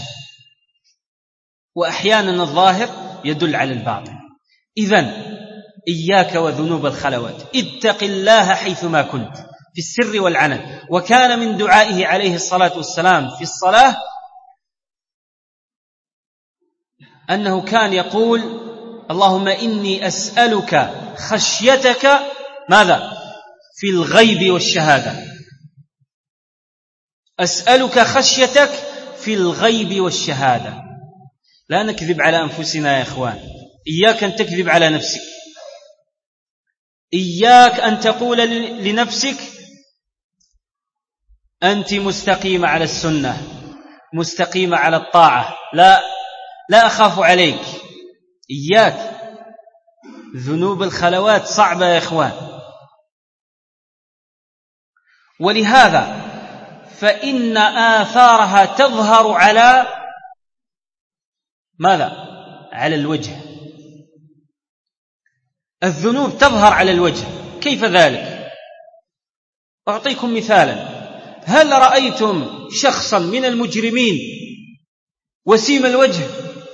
وأحيانا الظاهر يدل على الباطن. إذن إياك وذنوب الخلوات، اتق الله حيثما كنت في السر والعلن. وكان من دعائه عليه الصلاة والسلام في الصلاة أنه كان يقول: اللهم إني أسألك خشيتك ماذا؟ في الغيب والشهادة. أسألك خشيتك في الغيب والشهادة. لا نكذب على أنفسنا يا إخوان، إياك أن تكذب على نفسك، إياك أن تقول لنفسك أنت مستقيمة على السنة، مستقيمة على الطاعة، لا لا أخاف عليك. إياك، ذنوب الخلوات صعبة يا إخوان. ولهذا فإن آثارها تظهر على ماذا؟ على الوجه. الذنوب تظهر على الوجه. كيف ذلك؟ أعطيكم مثالا. هل رأيتم شخصا من المجرمين وسيم الوجه؟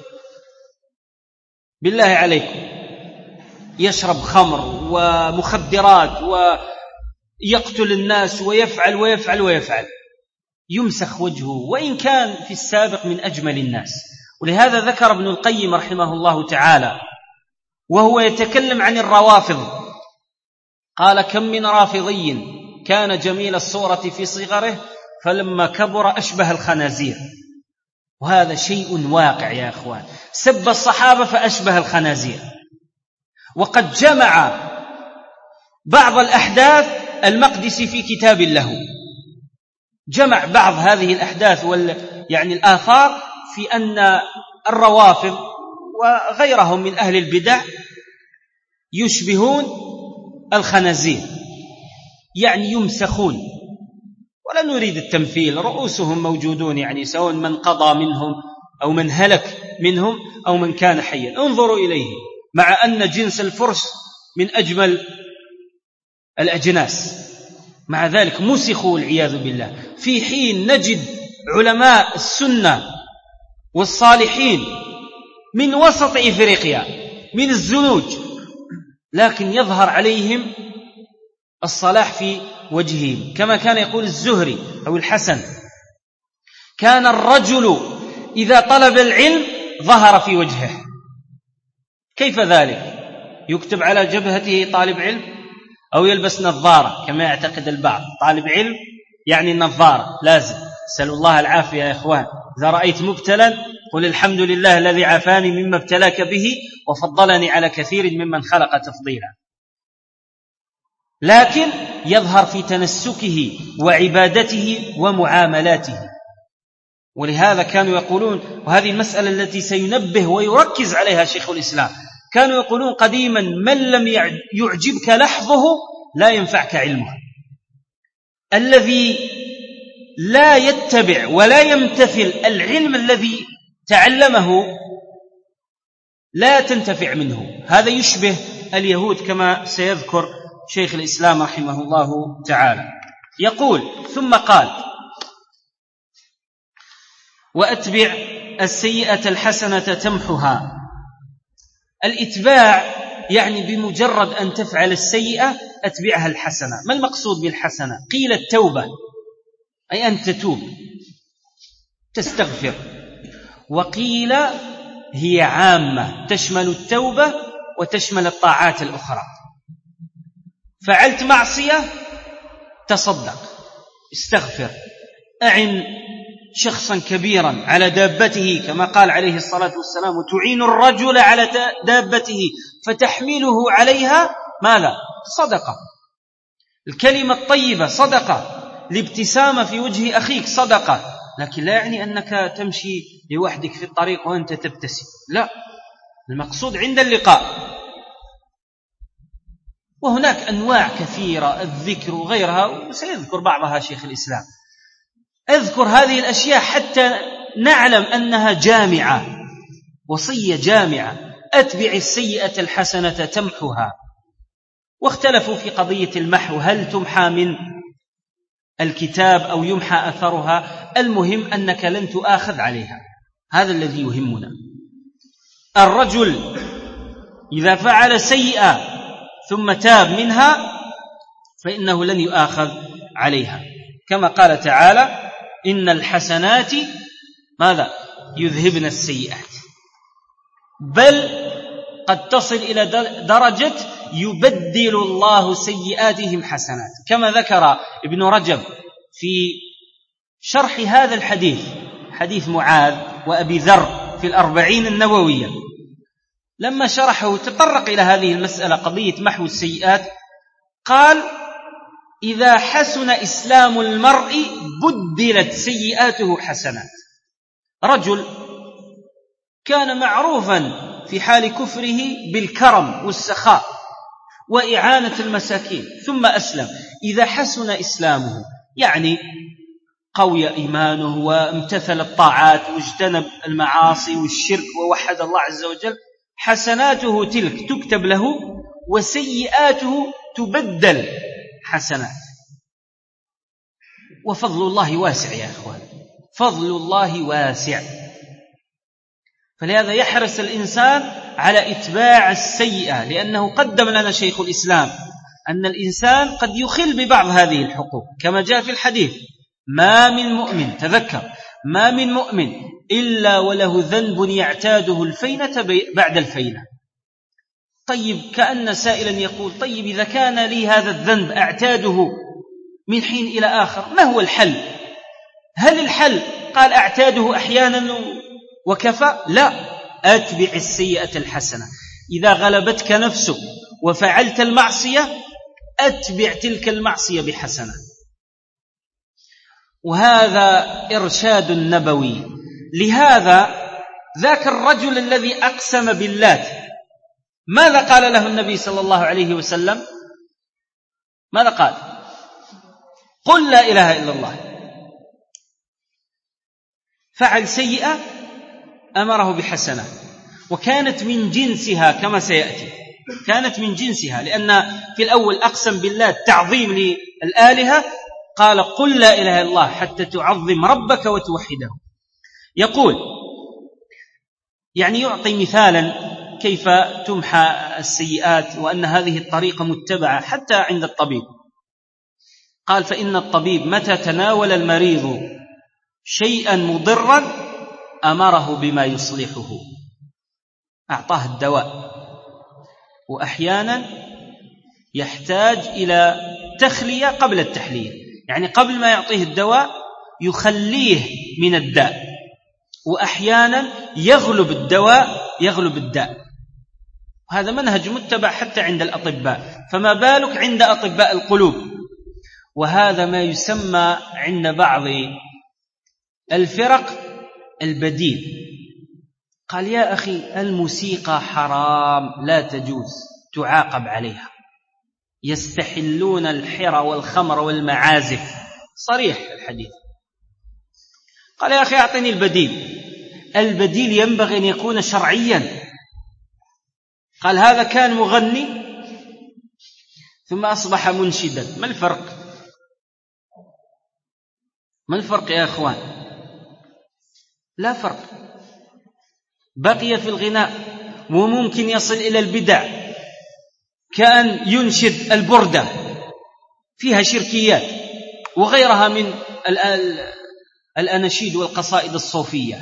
بالله عليكم، يشرب خمر ومخدرات ويقتل الناس ويفعل ويفعل ويفعل، يمسخ وجهه وإن كان في السابق من أجمل الناس. ولهذا ذكر ابن القيم رحمه الله تعالى وهو يتكلم عن الروافض، قال: كم من رافضي كان جميل الصورة في صغره فلما كبر أشبه الخنازير. وهذا شيء واقع يا أخوان، سب الصحابة فأشبه الخنازير. وقد جمع بعض الأحداث المقدسي في كتاب له، جمع بعض هذه الأحداث وال يعني الآثار في أن الروافض وغيرهم من أهل البدع يشبهون الخنازير، يعني يمسخون. ولا نريد التمثيل، رؤوسهم موجودون، يعني سواء من قضى منهم أو من هلك منهم أو من كان حيا، انظروا إليه، مع أن جنس الفرس من أجمل الأجناس، مع ذلك مسخوا والعياذ بالله. في حين نجد علماء السنة والصالحين من وسط إفريقيا من الزنوج، لكن يظهر عليهم الصلاح في وجههم، كما كان يقول الزهري أو الحسن: كان الرجل إذا طلب العلم ظهر في وجهه. كيف ذلك؟ يكتب على جبهته طالب علم أو يلبس نظارة كما يعتقد البعض، طالب علم يعني نظارة لازم. سأل الله العافية يا إخوان. إذا رأيت مبتلا قل الحمد لله الذي عافاني مما ابتلاك به وفضلني على كثير ممن خلق تفضيلا. لكن يظهر في تنسكه وعبادته ومعاملاته. ولهذا كانوا يقولون، وهذه المسألة التي سينبه ويركز عليها شيخ الإسلام، كانوا يقولون قديما: من لم يعجبك لحظه لا ينفعك علمه. الذي لا يتبع ولا يمتثل العلم الذي تعلمه لا تنتفع منه. هذا يشبه اليهود كما سيذكر شيخ الإسلام رحمه الله تعالى. يقول: ثم قال: وأتبع السيئة الحسنة تمحها. الإتباع يعني بمجرد أن تفعل السيئة أتبعها الحسنة. ما المقصود بالحسنة؟ قيل التوبة، أي أن تتوب تستغفر، وقيل هي عامة تشمل التوبة وتشمل الطاعات الأخرى. فعلت معصية تصدق، استغفر، أعن شخصا كبيرا على دابته كما قال عليه الصلاة والسلام: وتعين الرجل على دابته فتحمله عليها ماذا؟ صدقة. الكلمة الطيبة صدقة، الابتسامة في وجه أخيك صدقة، لكن لا يعني أنك تمشي لوحدك في الطريق وأنت تبتسم، لا، المقصود عند اللقاء. وهناك أنواع كثيرة، الذكر وغيرها، وسيذكر بعضها شيخ الإسلام. أذكر هذه الأشياء حتى نعلم أنها جامعة، وصية جامعة: أتبع السيئة الحسنة تمحها. واختلفوا في قضية المحو، هل تمحى من الكتاب أو يمحى أثرها، المهم أنك لن تؤاخذ عليها. هذا الذي يهمنا. الرجل إذا فعل سيئة ثم تاب منها فإنه لن يؤاخذ عليها، كما قال تعالى: إن الحسنات ماذا؟ يذهبن السيئات. بل قد تصل إلى درجة يبدل الله سيئاتهم حسنات، كما ذكر ابن رجب في شرح هذا الحديث، حديث معاذ وأبي ذر في الأربعين النووية، لما شرحه تطرق إلى هذه المسألة، قضية محو السيئات، قال: إذا حسن إسلام المرء بدلت سيئاته حسنات. رجل كان معروفا في حال كفره بالكرم والسخاء وإعانة المساكين، ثم أسلم. إذا حسن إسلامه يعني قوي إيمانه وامتثل الطاعات واجتنب المعاصي والشرك ووحد الله عز وجل، حسناته تلك تكتب له وسيئاته تبدل حسنات. وفضل الله واسع يا أخوان، فضل الله واسع. فلهذا يحرص الإنسان على إتباع السيئة، لأنه قدم لنا شيخ الإسلام أن الإنسان قد يخل ببعض هذه الحقوق، كما جاء في الحديث: ما من مؤمن، تذكر، ما من مؤمن إلا وله ذنب يعتاده الفينة بعد الفينة. طيب، كأن سائلا يقول: طيب إذا كان لي هذا الذنب أعتاده من حين إلى آخر، ما هو الحل؟ هل الحل قال أعتاده أحيانا وكفى؟ لا، أتبع السيئة الحسنة. إذا غلبتك نفسك وفعلت المعصية، أتبع تلك المعصية بحسنة. وهذا إرشاد نبوي. لهذا ذاك الرجل الذي أقسم باللات، ماذا قال له النبي صلى الله عليه وسلم؟ ماذا قال؟ قل لا إله إلا الله. فعل سيئة أمره بحسنة، وكانت من جنسها كما سيأتي، كانت من جنسها، لأن في الأول أقسم بالله تعظيم للآلهة، قال قل لا إله إلا الله حتى تعظم ربك وتوحده. يقول يعني يعطي مثالا كيف تمحى السيئات، وأن هذه الطريقة متبعة حتى عند الطبيب. قال: فإن الطبيب متى تناول المريض شيئا مضرا أمره بما يصلحه، أعطاه الدواء. وأحيانا يحتاج إلى تخلية قبل التحلية، يعني قبل ما يعطيه الدواء يخليه من الداء، وأحيانا يغلب الدواء يغلب الداء. هذا منهج متبع حتى عند الأطباء، فما بالك عند أطباء القلوب. وهذا ما يسمى عند بعض الفرق البديل. قال: يا أخي، الموسيقى حرام لا تجوز، تعاقب عليها. يستحلون الحر والخمر والمعازف، صريح الحديث. قال: يا أخي، أعطني البديل. البديل ينبغي أن يكون شرعيا. قال: هذا كان مغني ثم أصبح منشدا، ما الفرق؟ ما الفرق يا أخوان؟ لا فرق. بقي في الغناء، وممكن يصل إلى البدع، كأن ينشد البردة فيها شركيات وغيرها من الأناشيد والقصائد الصوفية.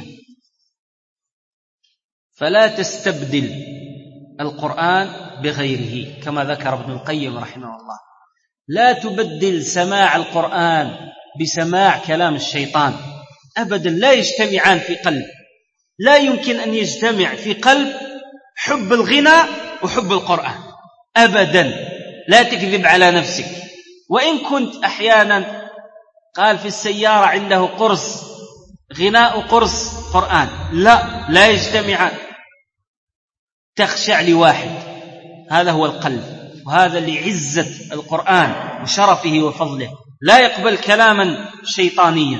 فلا تستبدل القرآن بغيره، كما ذكر ابن القيم رحمه الله. لا تبدل سماع القرآن بسماع كلام الشيطان أبدا، لا يجتمعان في قلب. لا يمكن أن يجتمع في قلب حب الغنى وحب القرآن أبدا. لا تكذب على نفسك. وإن كنت أحيانا قال في السيارة عنده قرص غناء وقرص قرآن، لا لا يجتمعان، تخشع لواحد. هذا هو القلب، وهذا لعزة القرآن وشرفه وفضله، لا يقبل كلاما شيطانيا.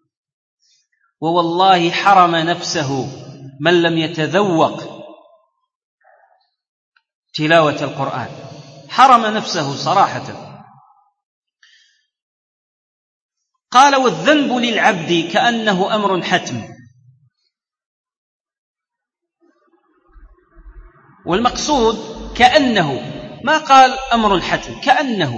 ووالله حرم نفسه من لم يتذوق تلاوة القرآن، حرم نفسه صراحة. قال والذنب للعبد كأنه أمر حتم. والمقصود كأنه، ما قال أمر حتم، كأنه.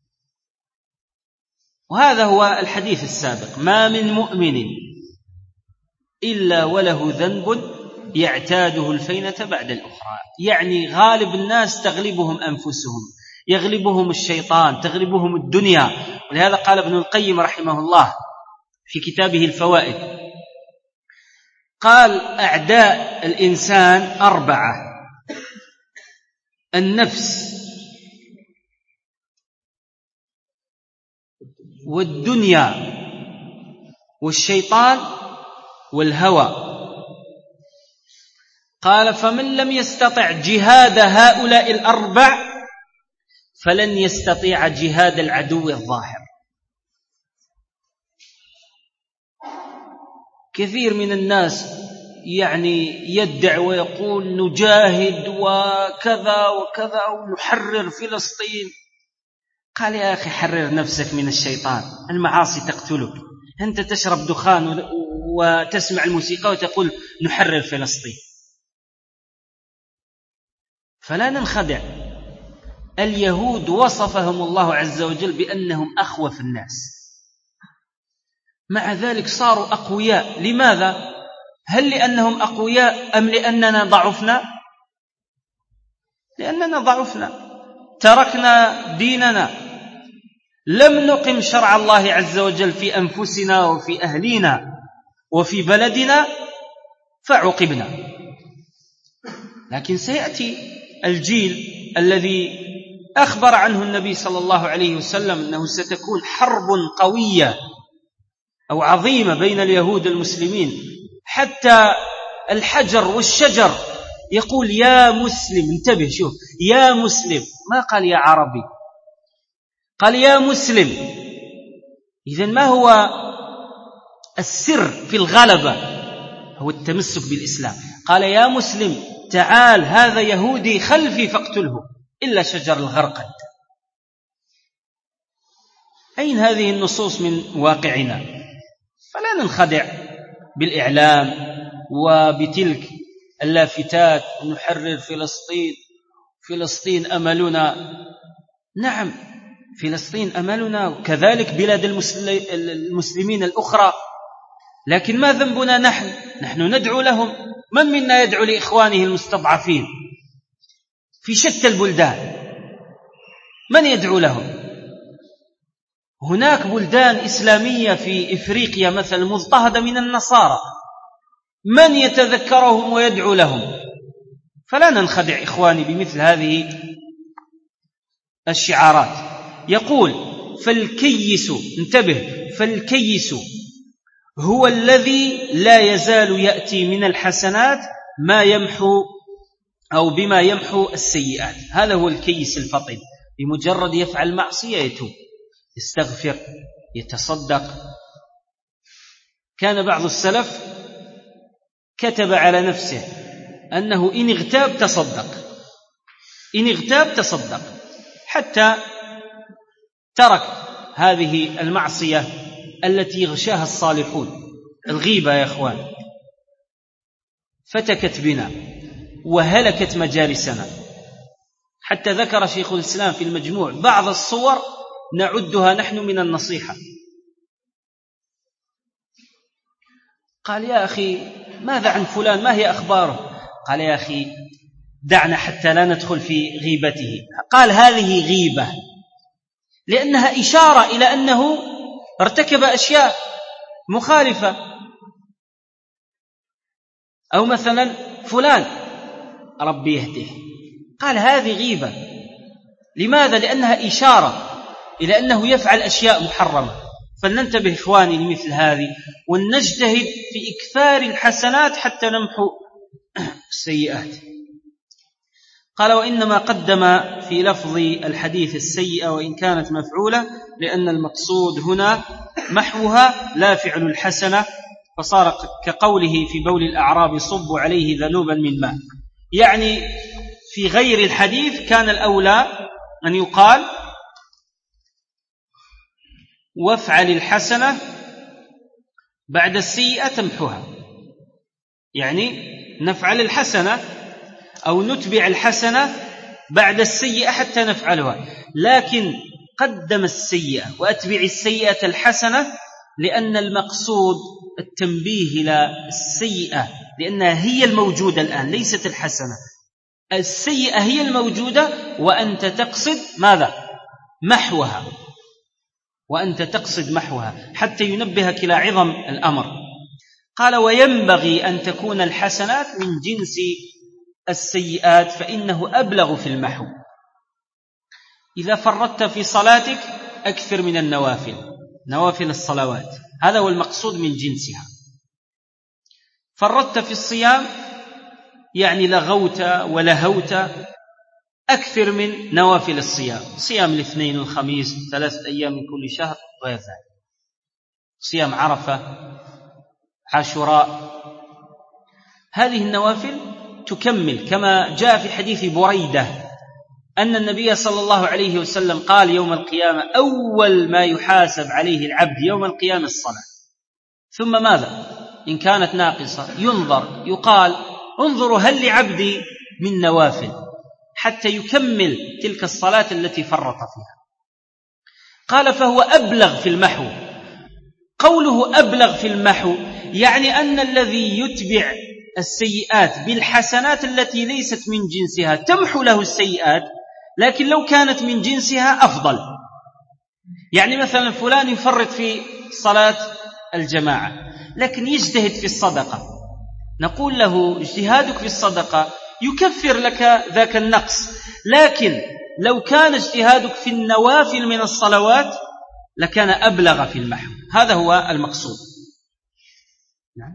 وهذا هو الحديث السابق: ما من مؤمن إلا وله ذنب يعتاده الفينة بعد الأخرى. يعني غالب الناس تغلبهم أنفسهم، يغلبهم الشيطان، تغلبهم الدنيا. ولهذا قال ابن القيم رحمه الله في كتابه الفوائد، قال: أعداء الإنسان أربعة: النفس والدنيا والشيطان والهوى. قال: فمن لم يستطع جهاد هؤلاء الأربع فلن يستطيع جهاد العدو الظاهر. كثير من الناس يعني يدعي ويقول نجاهد وكذا وكذا ونحرر فلسطين. قال: يا أخي حرر نفسك من الشيطان، المعاصي تقتلك. أنت تشرب دخان وتسمع الموسيقى وتقول نحرر فلسطين. فلا ننخدع. اليهود وصفهم الله عز وجل بأنهم أخوف الناس، مع ذلك صاروا أقوياء. لماذا؟ هل لأنهم أقوياء أم لأننا ضعفنا؟ لأننا ضعفنا، تركنا ديننا، لم نقم شرع الله عز وجل في أنفسنا وفي أهلنا وفي بلدنا فعوقبنا. لكن سيأتي الجيل الذي أخبر عنه النبي صلى الله عليه وسلم أنه ستكون حرب قوية أو عظيمة بين اليهود المسلمين، حتى الحجر والشجر يقول يا مسلم. انتبه، شوف، يا مسلم، ما قال يا عربي، قال يا مسلم. إذن ما هو السر في الغلبة؟ هو التمسك بالإسلام. قال يا مسلم تعال، هذا يهودي خلفي فاقتله إلا شجر الغرقد. أين هذه النصوص من واقعنا؟ فلا ننخدع بالإعلام وبتلك اللافتات: نحرر فلسطين، فلسطين أملنا. نعم، فلسطين أملنا، وكذلك بلاد المسلمين الأخرى. لكن ما ذنبنا نحن؟ نحن ندعو لهم. من منا يدعو لإخوانه المستضعفين في شتى البلدان؟ من يدعو لهم؟ هناك بلدان إسلامية في إفريقيا مثلا مضطهدة من النصارى، من يتذكرهم ويدعو لهم؟ فلا ننخدع إخواني بمثل هذه الشعارات. يقول: فالكيس، انتبه، فالكيس هو الذي لا يزال يأتي من الحسنات ما يمحو أو بما يمحو السيئات. هذا هو الكيس الفطن. بمجرد يفعل معصية يتوب، يستغفر، يتصدق. كان بعض السلف كتب على نفسه أنه إن اغتاب تصدق، إن اغتاب تصدق، حتى ترك هذه المعصية التي غشاها الصالحون، الغيبة يا أخوان، فتكت بنا وهلكت مجالسنا. حتى ذكر شيخ الإسلام في المجموع بعض الصور نعدها نحن من النصيحة. قال: يا أخي ماذا عن فلان، ما هي أخباره؟ قال: يا أخي دعنا حتى لا ندخل في غيبته. قال: هذه غيبة لأنها إشارة إلى أنه ارتكب أشياء مخالفة. أو مثلا فلان ربي يهديه، قال: هذه غيبة. لماذا؟ لأنها إشارة إلى أنه يفعل أشياء محرمة. فلننتبه إخواني لمثل هذه، ونجتهد في إكثار الحسنات حتى نمحو السيئات. قال: وإنما قدم في لفظ الحديث السيئة وإن كانت مفعولة، لأن المقصود هنا محوها لا فعل الحسنة، فصار كقوله في بول الأعراب صب عليه ذنوبا من ماء. يعني في غير الحديث كان الأولى أن يقال وافعل الحسنة بعد السيئة تمحوها، يعني نفعل الحسنة أو نتبع الحسنة بعد السيئة حتى نفعلها، لكن قدم السيئة وأتبع السيئة الحسنة لأن المقصود التنبيه إلى السيئة، لأنها هي الموجودة الآن ليست الحسنة. السيئة هي الموجودة وأنت تقصد ماذا؟ محوها، وأنت تقصد محوها حتى ينبهك إلى عظم الأمر. قال وينبغي أن تكون الحسنات من جنس السيئات فإنه أبلغ في المحو. إذا فرطت في صلاتك أكثر من النوافل، نوافل الصلوات، هذا هو المقصود من جنسها. فرطت في الصيام يعني لغوت ولهوت، أكثر من نوافل الصيام، صيام الاثنين والخميس ثلاثة أيام من كل شهر غير ذلك، صيام عرفة، عاشوراء، هذه النوافل تكمل. كما جاء في حديث بريدة أن النبي صلى الله عليه وسلم قال يوم القيامة أول ما يحاسب عليه العبد يوم القيامة الصلاة، ثم ماذا؟ إن كانت ناقصة ينظر، يقال انظروا هل لعبدي من نوافل، حتى يكمل تلك الصلاة التي فرط فيها. قال فهو أبلغ في المحو. قوله أبلغ في المحو يعني أن الذي يتبع السيئات بالحسنات التي ليست من جنسها تمحو له السيئات، لكن لو كانت من جنسها أفضل. يعني مثلا فلان يفرط في صلاة الجماعة لكن يجتهد في الصدقة، نقول له اجتهادك في الصدقة يكفر لك ذاك النقص، لكن لو كان اجتهادك في النوافل من الصلوات لكان أبلغ في المحو. هذا هو المقصود. نعم.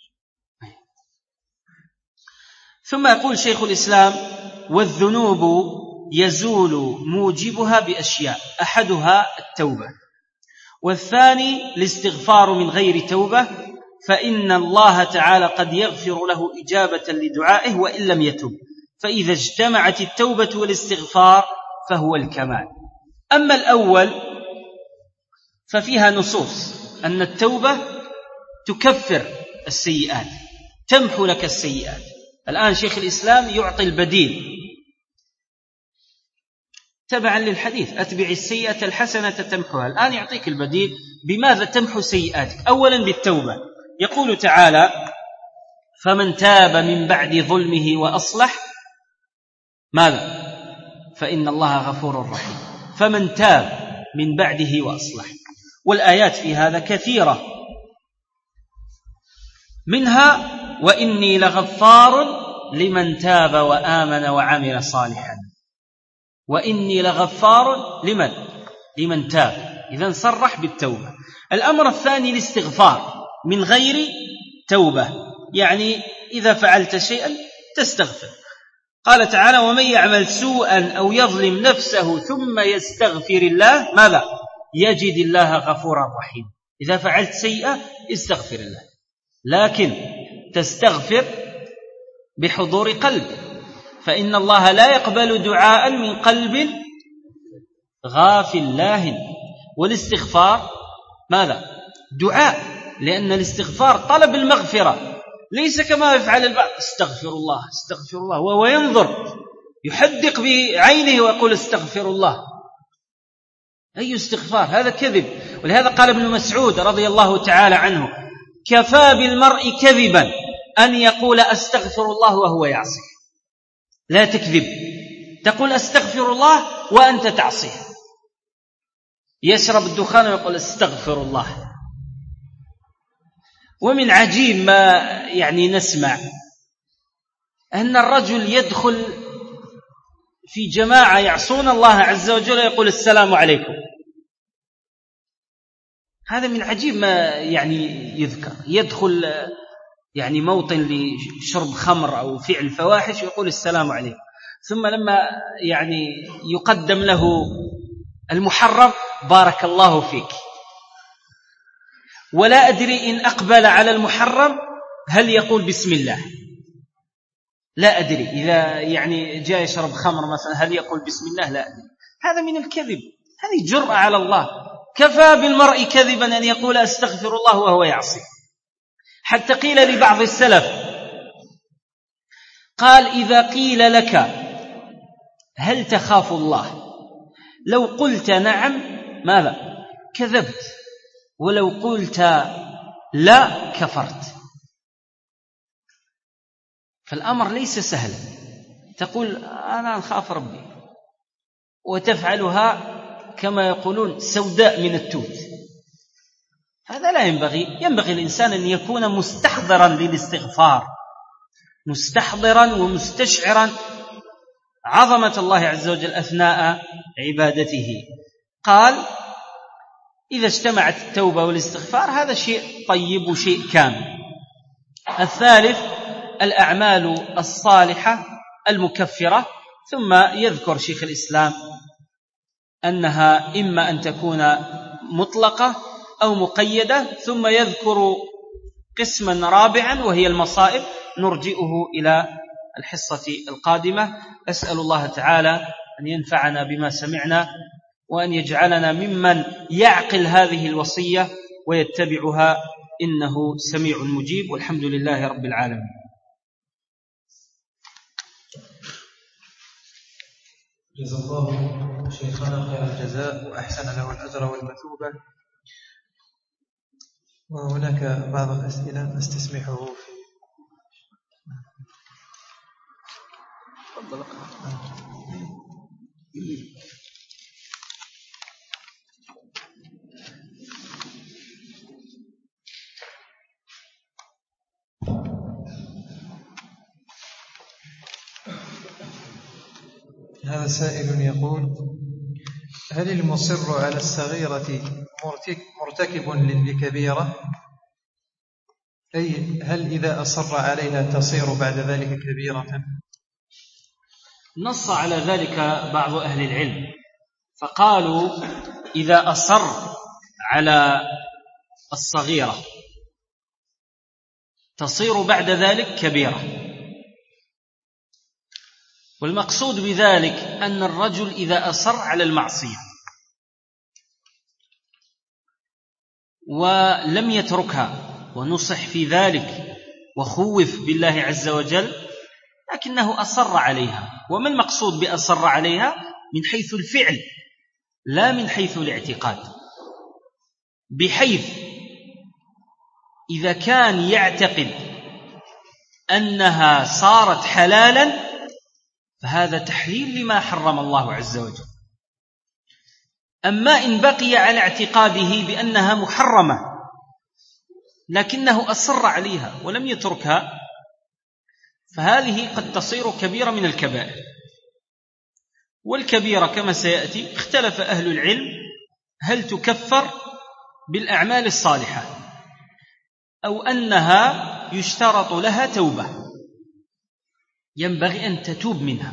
ثم يقول شيخ الإسلام والذنوب يزول موجبها بأشياء، أحدها التوبة، والثاني الاستغفار من غير توبة، فإن الله تعالى قد يغفر له إجابة لدعائه وإن لم يتب، فإذا اجتمعت التوبة والاستغفار فهو الكمال. أما الأول ففيها نصوص أن التوبة تكفر السيئات، تمحو لك السيئات. الآن شيخ الإسلام يعطي البديل تبعا للحديث أتبع السيئة الحسنة تمحوها. الآن يعطيك البديل بماذا تمحو سيئاتك. أولا بالتوبة، يقول تعالى فمن تاب من بعد ظلمه وأصلح ماذا؟ فإن الله غفور رحيم. فمن تاب من بعده وأصلح، والآيات في هذا كثيرة، منها وإني لغفار لمن تاب وآمن وعمل صالحا. وإني لغفار لمن؟ لمن تاب، إذن صرح بالتوبة. الأمر الثاني الاستغفار من غير توبة، يعني إذا فعلت شيئا تستغفر. قال تعالى ومن يعمل سوءا أو يظلم نفسه ثم يستغفر الله ماذا؟ يجد الله غفورا رحيما. إذا فعلت سيئة استغفر الله، لكن تستغفر بحضور قلب، فإن الله لا يقبل دعاء من قلب غافل لاهٍ. والاستغفار ماذا؟ دعاء، لأن الاستغفار طلب المغفرة، ليس كما يفعل البعض استغفر الله استغفر الله وهو ينظر يحدق بعينه ويقول استغفر الله. أي استغفار؟ هذا كذب. ولهذا قال ابن مسعود رضي الله تعالى عنه كفى بالمرء كذبا أن يقول أستغفر الله وهو يعصي. لا تكذب، تقول أستغفر الله وأنت تعصيه. يشرب الدخان ويقول أستغفر الله. ومن عجيب ما يعني نسمع أن الرجل يدخل في جماعة يعصون الله عز وجل يقول السلام عليكم. هذا من عجيب ما يعني يذكر. يدخل يعني موطن لشرب خمر أو فعل فواحش ويقول السلام عليكم، ثم لما يعني يقدم له المحرم بارك الله فيك. ولا أدري إن أقبل على المحرم هل يقول بسم الله، لا أدري. إذا يعني جاء يشرب خمر مثلا هل يقول بسم الله؟ لا أدري. هذا من الكذب، هذه جرأة على الله. كفى بالمرء كذبا أن يقول أستغفر الله وهو يعصي. حتى قيل لبعض السلف قال إذا قيل لك هل تخاف الله لو قلت نعم ماذا؟ كذبت، ولو قلت لا كفرت. فالأمر ليس سهلا، تقول أنا أخاف ربي وتفعلها كما يقولون سوداء من التوت، هذا لا ينبغي. ينبغي الإنسان أن يكون مستحضرا للاستغفار، مستحضرا ومستشعرا عظمة الله عز وجل أثناء عبادته. قال إذا اجتمعت التوبة والاستغفار هذا شيء طيب وشيء كامل. الثالث الأعمال الصالحة المكفرة، ثم يذكر شيخ الإسلام أنها إما أن تكون مطلقة أو مقيدة، ثم يذكر قسما رابعا وهي المصائب، نرجئه إلى الحصة القادمة. أسأل الله تعالى أن ينفعنا بما سمعنا، وأن يجعلنا ممن يعقل هذه الوصية ويتبعها، إنه سميع مجيب، والحمد لله رب العالمين. جزا الله شيخنا خير الجزاء وأحسن له الأجر والمثوبة. وهناك بعض الأسئلة نستسمحه في هذا سائل يقول: هل المصر على الصغيرة مرتكب لكبيرة؟ أي هل إذا أصر عليها تصير بعد ذلك كبيرة؟ نص على ذلك بعض أهل العلم، فقالوا إذا أصر على الصغيرة تصير بعد ذلك كبيرة. والمقصود بذلك أن الرجل إذا أصر على المعصية ولم يتركها ونصح في ذلك وخوف بالله عز وجل، لكنه أصر عليها. وما المقصود بأصر عليها؟ من حيث الفعل لا من حيث الاعتقاد، بحيث إذا كان يعتقد أنها صارت حلالا فهذا تحليل لما حرم الله عز وجل. أما إن بقي على اعتقاده بأنها محرمة لكنه أصر عليها ولم يتركها، فهذه قد تصير كبيرة من الكبائر. والكبيرة كما سيأتي اختلف أهل العلم هل تكفر بالأعمال الصالحة أو أنها يشترط لها توبة، ينبغي أن تتوب منها.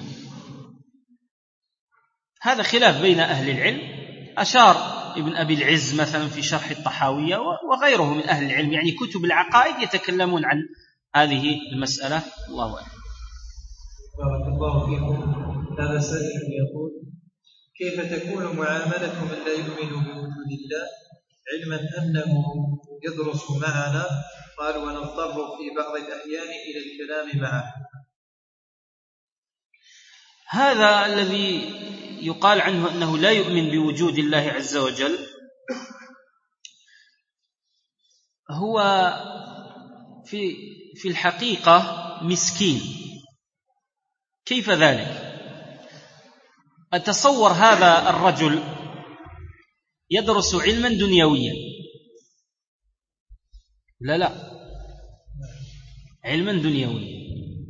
هذا خلاف بين أهل العلم. أشار ابن أبي العز مثلا في شرح الطحاوية وغيره من أهل العلم، يعني كتب العقائد يتكلمون عن هذه المسألة. الله أعلم. بارك الله فيكم. هذا سائل يقول: كيف تكون معاملة من لا يؤمن بوجود الله علما أنه يدرس معنا؟ قال: ونضطر في بعض الأحيان إلى الكلام معه. هذا الذي يقال عنه أنه لا يؤمن بوجود الله عز وجل هو في في الحقيقة مسكين. كيف ذلك؟ أتصور هذا الرجل يدرس علما دنيويا، لا لا علما دنيويا،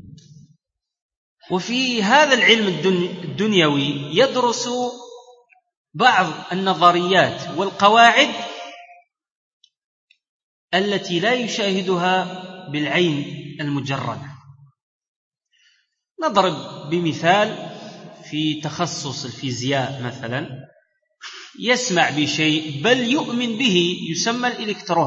وفي هذا العلم الدنيوي يدرس بعض النظريات والقواعد التي لا يشاهدها بالعين المجردة. نضرب بمثال في تخصص الفيزياء مثلا، يسمع بشيء بل يؤمن به يسمى الإلكترون،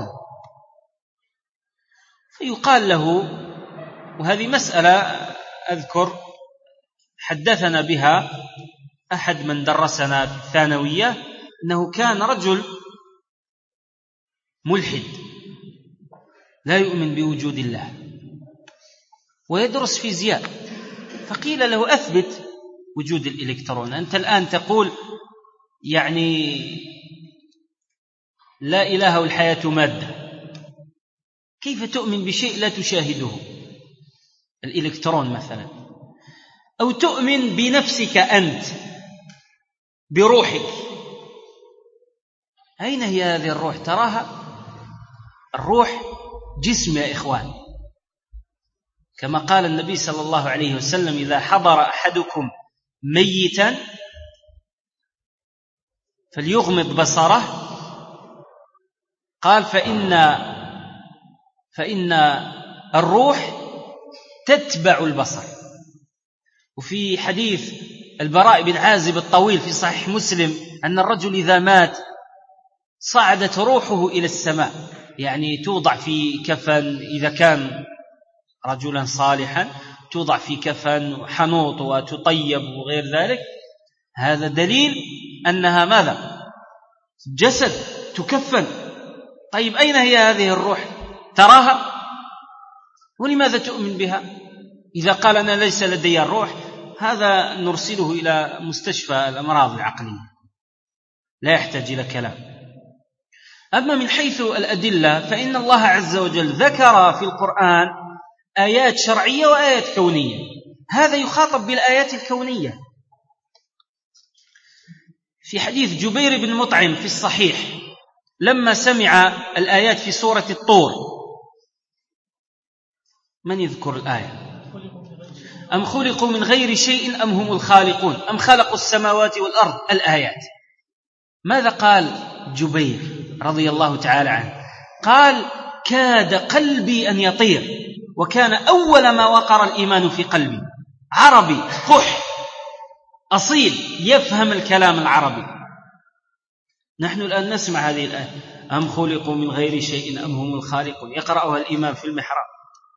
فيقال له، وهذه مسألة أذكر حدثنا بها أحد من درسنا في الثانوية، أنه كان رجل ملحد لا يؤمن بوجود الله ويدرس فيزياء، فقيل له أثبت وجود الإلكترون. أنت الآن تقول يعني لا إله والحياة مادة، كيف تؤمن بشيء لا تشاهده؟ الإلكترون مثلا. أو تؤمن بنفسك أنت بروحك، أين هي هذه الروح؟ تراها؟ الروح جسم يا إخوان، كما قال النبي صلى الله عليه وسلم: إذا حضر أحدكم ميتا فليغمض بصره، قال فإن فإن الروح تتبع البصر. وفي حديث البراء بن عازب الطويل في صحيح مسلم أن الرجل إذا مات صعدت روحه إلى السماء، يعني توضع في كفن، إذا كان رجلا صالحا توضع في كفن حنوط وتطيب وغير ذلك. هذا دليل أنها ماذا؟ جسد تكفن. طيب أين هي هذه الروح؟ تراها؟ ولماذا تؤمن بها؟ إذا قال أنا ليس لدي الروح، هذا نرسله إلى مستشفى الأمراض العقلية، لا يحتاج إلى كلام. أما من حيث الأدلة فإن الله عز وجل ذكر في القرآن آيات شرعية وآيات كونية، هذا يخاطب بالآيات الكونية. في حديث جبير بن مطعم في الصحيح لما سمع الآيات في سورة الطور، من يذكر الآية؟ أم خلقوا من غير شيء أم هم الخالقون أم خلقوا السماوات والأرض، الآيات. ماذا قال جبير رضي الله تعالى عنه؟ قال: كاد قلبي أن يطير، وكان أول ما وقر الإيمان في قلبي. عربي قح أصيل يفهم الكلام العربي. نحن الآن نسمع هذه الآية: أم خلقوا من غير شيء أم هم الخالقون، يقرأها الإمام في المحراب،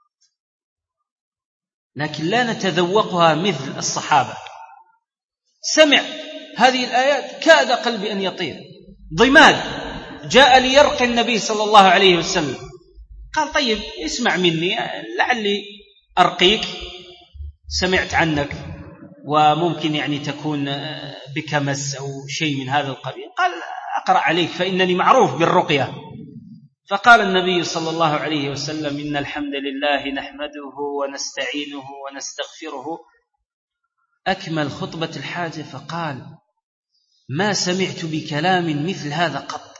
لكن لا نتذوقها مثل الصحابة. سمع هذه الآيات كاد قلبي أن يطير. ضماد جاء ليرقي النبي صلى الله عليه وسلم، قال: طيب اسمع مني لعلي أرقيك، سمعت عنك وممكن يعني تكون بك مس أو شيء من هذا القبيل. قال: أقرأ عليك فإنني معروف بالرقية. فقال النبي صلى الله عليه وسلم: إن الحمد لله نحمده ونستعينه ونستغفره. أكمل خطبة الحاجة فقال: ما سمعت بكلام مثل هذا قط.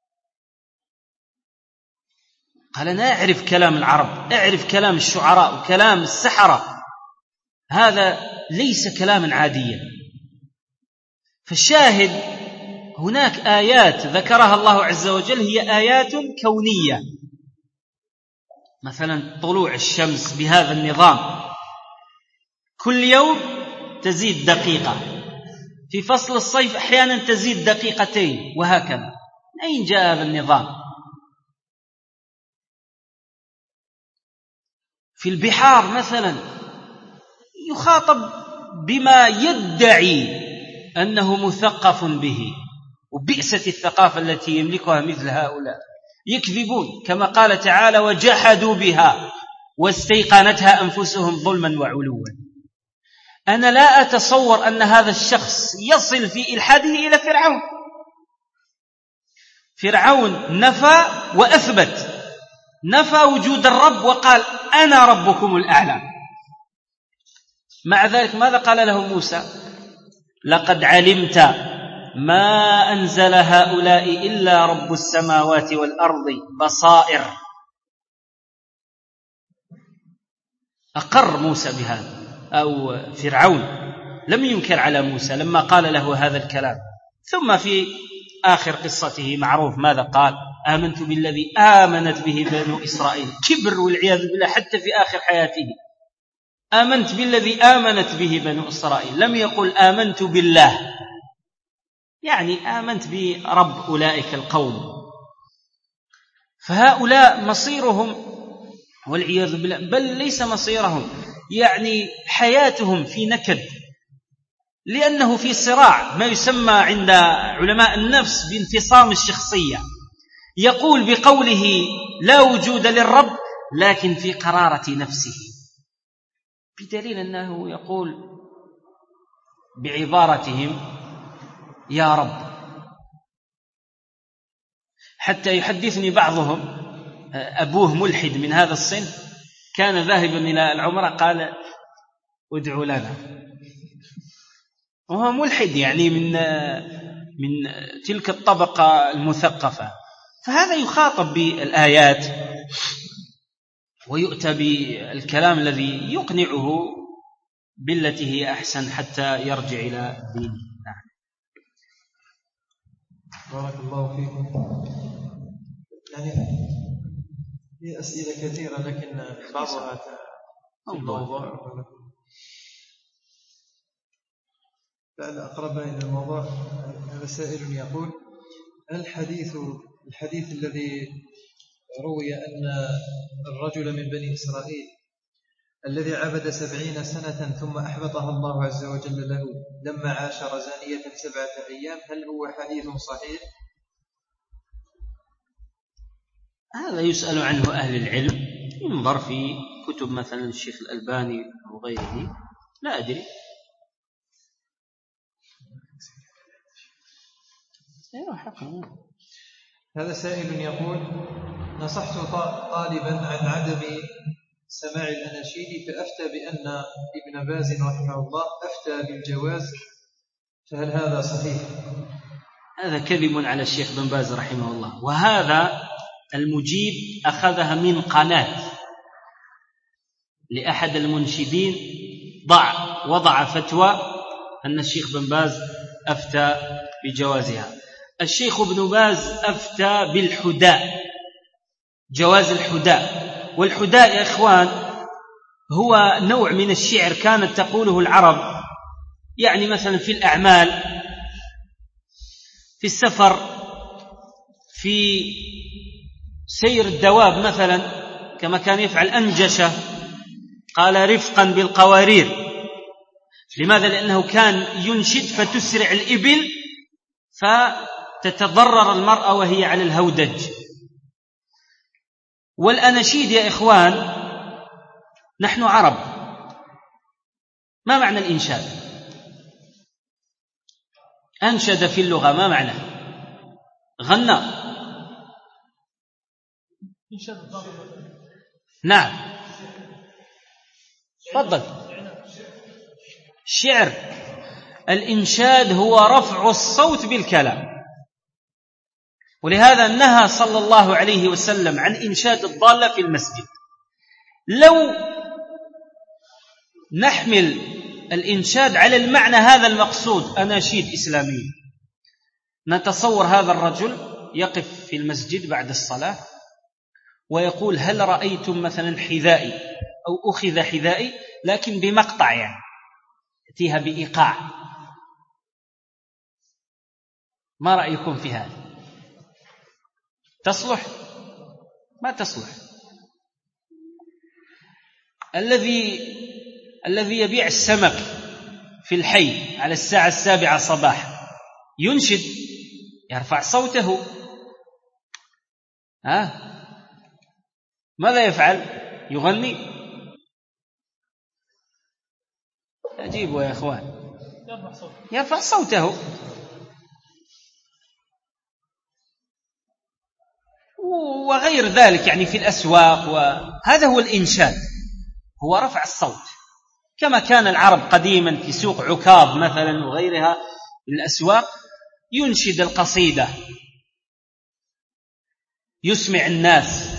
قال: أنا أعرف كلام العرب، أعرف كلام الشعراء وكلام السحرة، هذا ليس كلاما عاديا. فالشاهد هناك آيات ذكرها الله عز وجل هي آيات كونية، مثلا طلوع الشمس بهذا النظام، كل يوم تزيد دقيقة، في فصل الصيف أحيانا تزيد دقيقتين، وهكذا. أين جاء هذا النظام؟ في البحار مثلا يخاطب بما يدعي أنه مثقف به، وبئست الثقافة التي يملكها مثل هؤلاء، يكذبون كما قال تعالى: وجحدوا بها واستيقنتها أنفسهم ظلما وعلوا. أنا لا أتصور أن هذا الشخص يصل في إلحاده إلى فرعون. فرعون نفى وأثبت، نفى وجود الرب وقال: أنا ربكم الأعلى. مع ذلك ماذا قال له موسى؟ لقد علمت ما أنزل هؤلاء إلا رب السماوات والأرض بصائر. أقر موسى بهذا، أو فرعون لم ينكر على موسى لما قال له هذا الكلام. ثم في آخر قصته معروف ماذا قال: آمنت بالذي آمنت به بنو إسرائيل. كبر والعياذ بالله حتى في آخر حياته. آمنت بالذي آمنت به بنو إسرائيل، لم يقل آمنت بالله، يعني آمنت برب أولئك القوم. فهؤلاء مصيرهم والعياذ بالله، بل ليس مصيرهم، يعني حياتهم في نكد، لأنه في صراع، ما يسمى عند علماء النفس بانفصام الشخصية. يقول بقوله لا وجود للرب لكن في قرارة نفسه، بدليل أنه يقول بعبارتهم يا رب. حتى يحدثني بعضهم أبوه ملحد من هذا الصنف، كان ذاهبا إلى العمرة قال ادعوا لنا، وهو ملحد يعني من من تلك الطبقة المثقفة. فهذا يخاطب بالآيات ويؤتى بالكلام الذي يقنعه بالتي هي أحسن حتى يرجع إلى دينه. نعم. بارك الله فيكم. يعني هي أسئلة كثيرة لكن بعضها في الموضوع فأقرب إلى الموضوع. هذا سائل يقول: الحديث الحديث الذي روي أن الرجل من بني إسرائيل الذي عبد سبعين سنة ثم أحبطها الله عز وجل له لما عاشر زانية سبعة أيام، هل هو حديث صحيح؟ هذا يسأل عنه أهل العلم، ينظر في كتب مثلا الشيخ الألباني أو غيره، لا أدري. هذا سائل يقول: نصحت طالبا عن عدم سماع الأناشيد فأفتى بأن ابن باز رحمه الله أفتى بالجواز، فهل هذا صحيح؟ هذا كذب على الشيخ بن باز رحمه الله. وهذا المجيب أخذها من قناة لأحد المنشدين، ضع وضع فتوى أن الشيخ بن باز أفتى بجوازها. الشيخ ابن باز أفتى بالحداء، جواز الحداء. والحداء يا إخوان هو نوع من الشعر كانت تقوله العرب، يعني مثلا في الأعمال، في السفر، في سير الدواب مثلا، كما كان يفعل أنجشة قال رفقا بالقوارير. لماذا؟ لأنه كان ينشد فتسرع الإبل فتتضرر المرأة وهي على الهودج. والأناشيد يا إخوان، نحن عرب، ما معنى الإنشاد؟ أنشد في اللغة ما معنى؟ غنى. نعم، تفضل. الشعر، الإنشاد هو رفع الصوت بالكلام، ولهذا نهى صلى الله عليه وسلم عن إنشاد الضالة في المسجد. لو نحمل الإنشاد على المعنى هذا المقصود، أناشيد إسلامية، نتصور هذا الرجل يقف في المسجد بعد الصلاة ويقول هل رأيتم مثلا حذائي أو أخذ حذائي، لكن بمقطع، يعني يأتيها بإيقاع. ما رأيكم في هذا؟ تصلح؟ ما تصلح. الذي الذي يبيع السمك في الحي على الساعة السابعة صباحا ينشد، يرفع صوته، ها؟ ماذا يفعل؟ يغني. أجيبوا يا إخوان، يرفع صوته. وغير ذلك يعني في الأسواق، وهذا هو الإنشاد، هو رفع الصوت، كما كان العرب قديما في سوق عكاظ مثلا وغيرها من الأسواق ينشد القصيدة، يسمع الناس.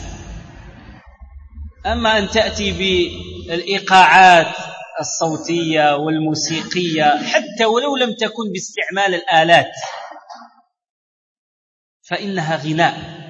أما أن تأتي بالإيقاعات الصوتية والموسيقية حتى ولو لم تكن باستعمال الآلات فإنها غناء.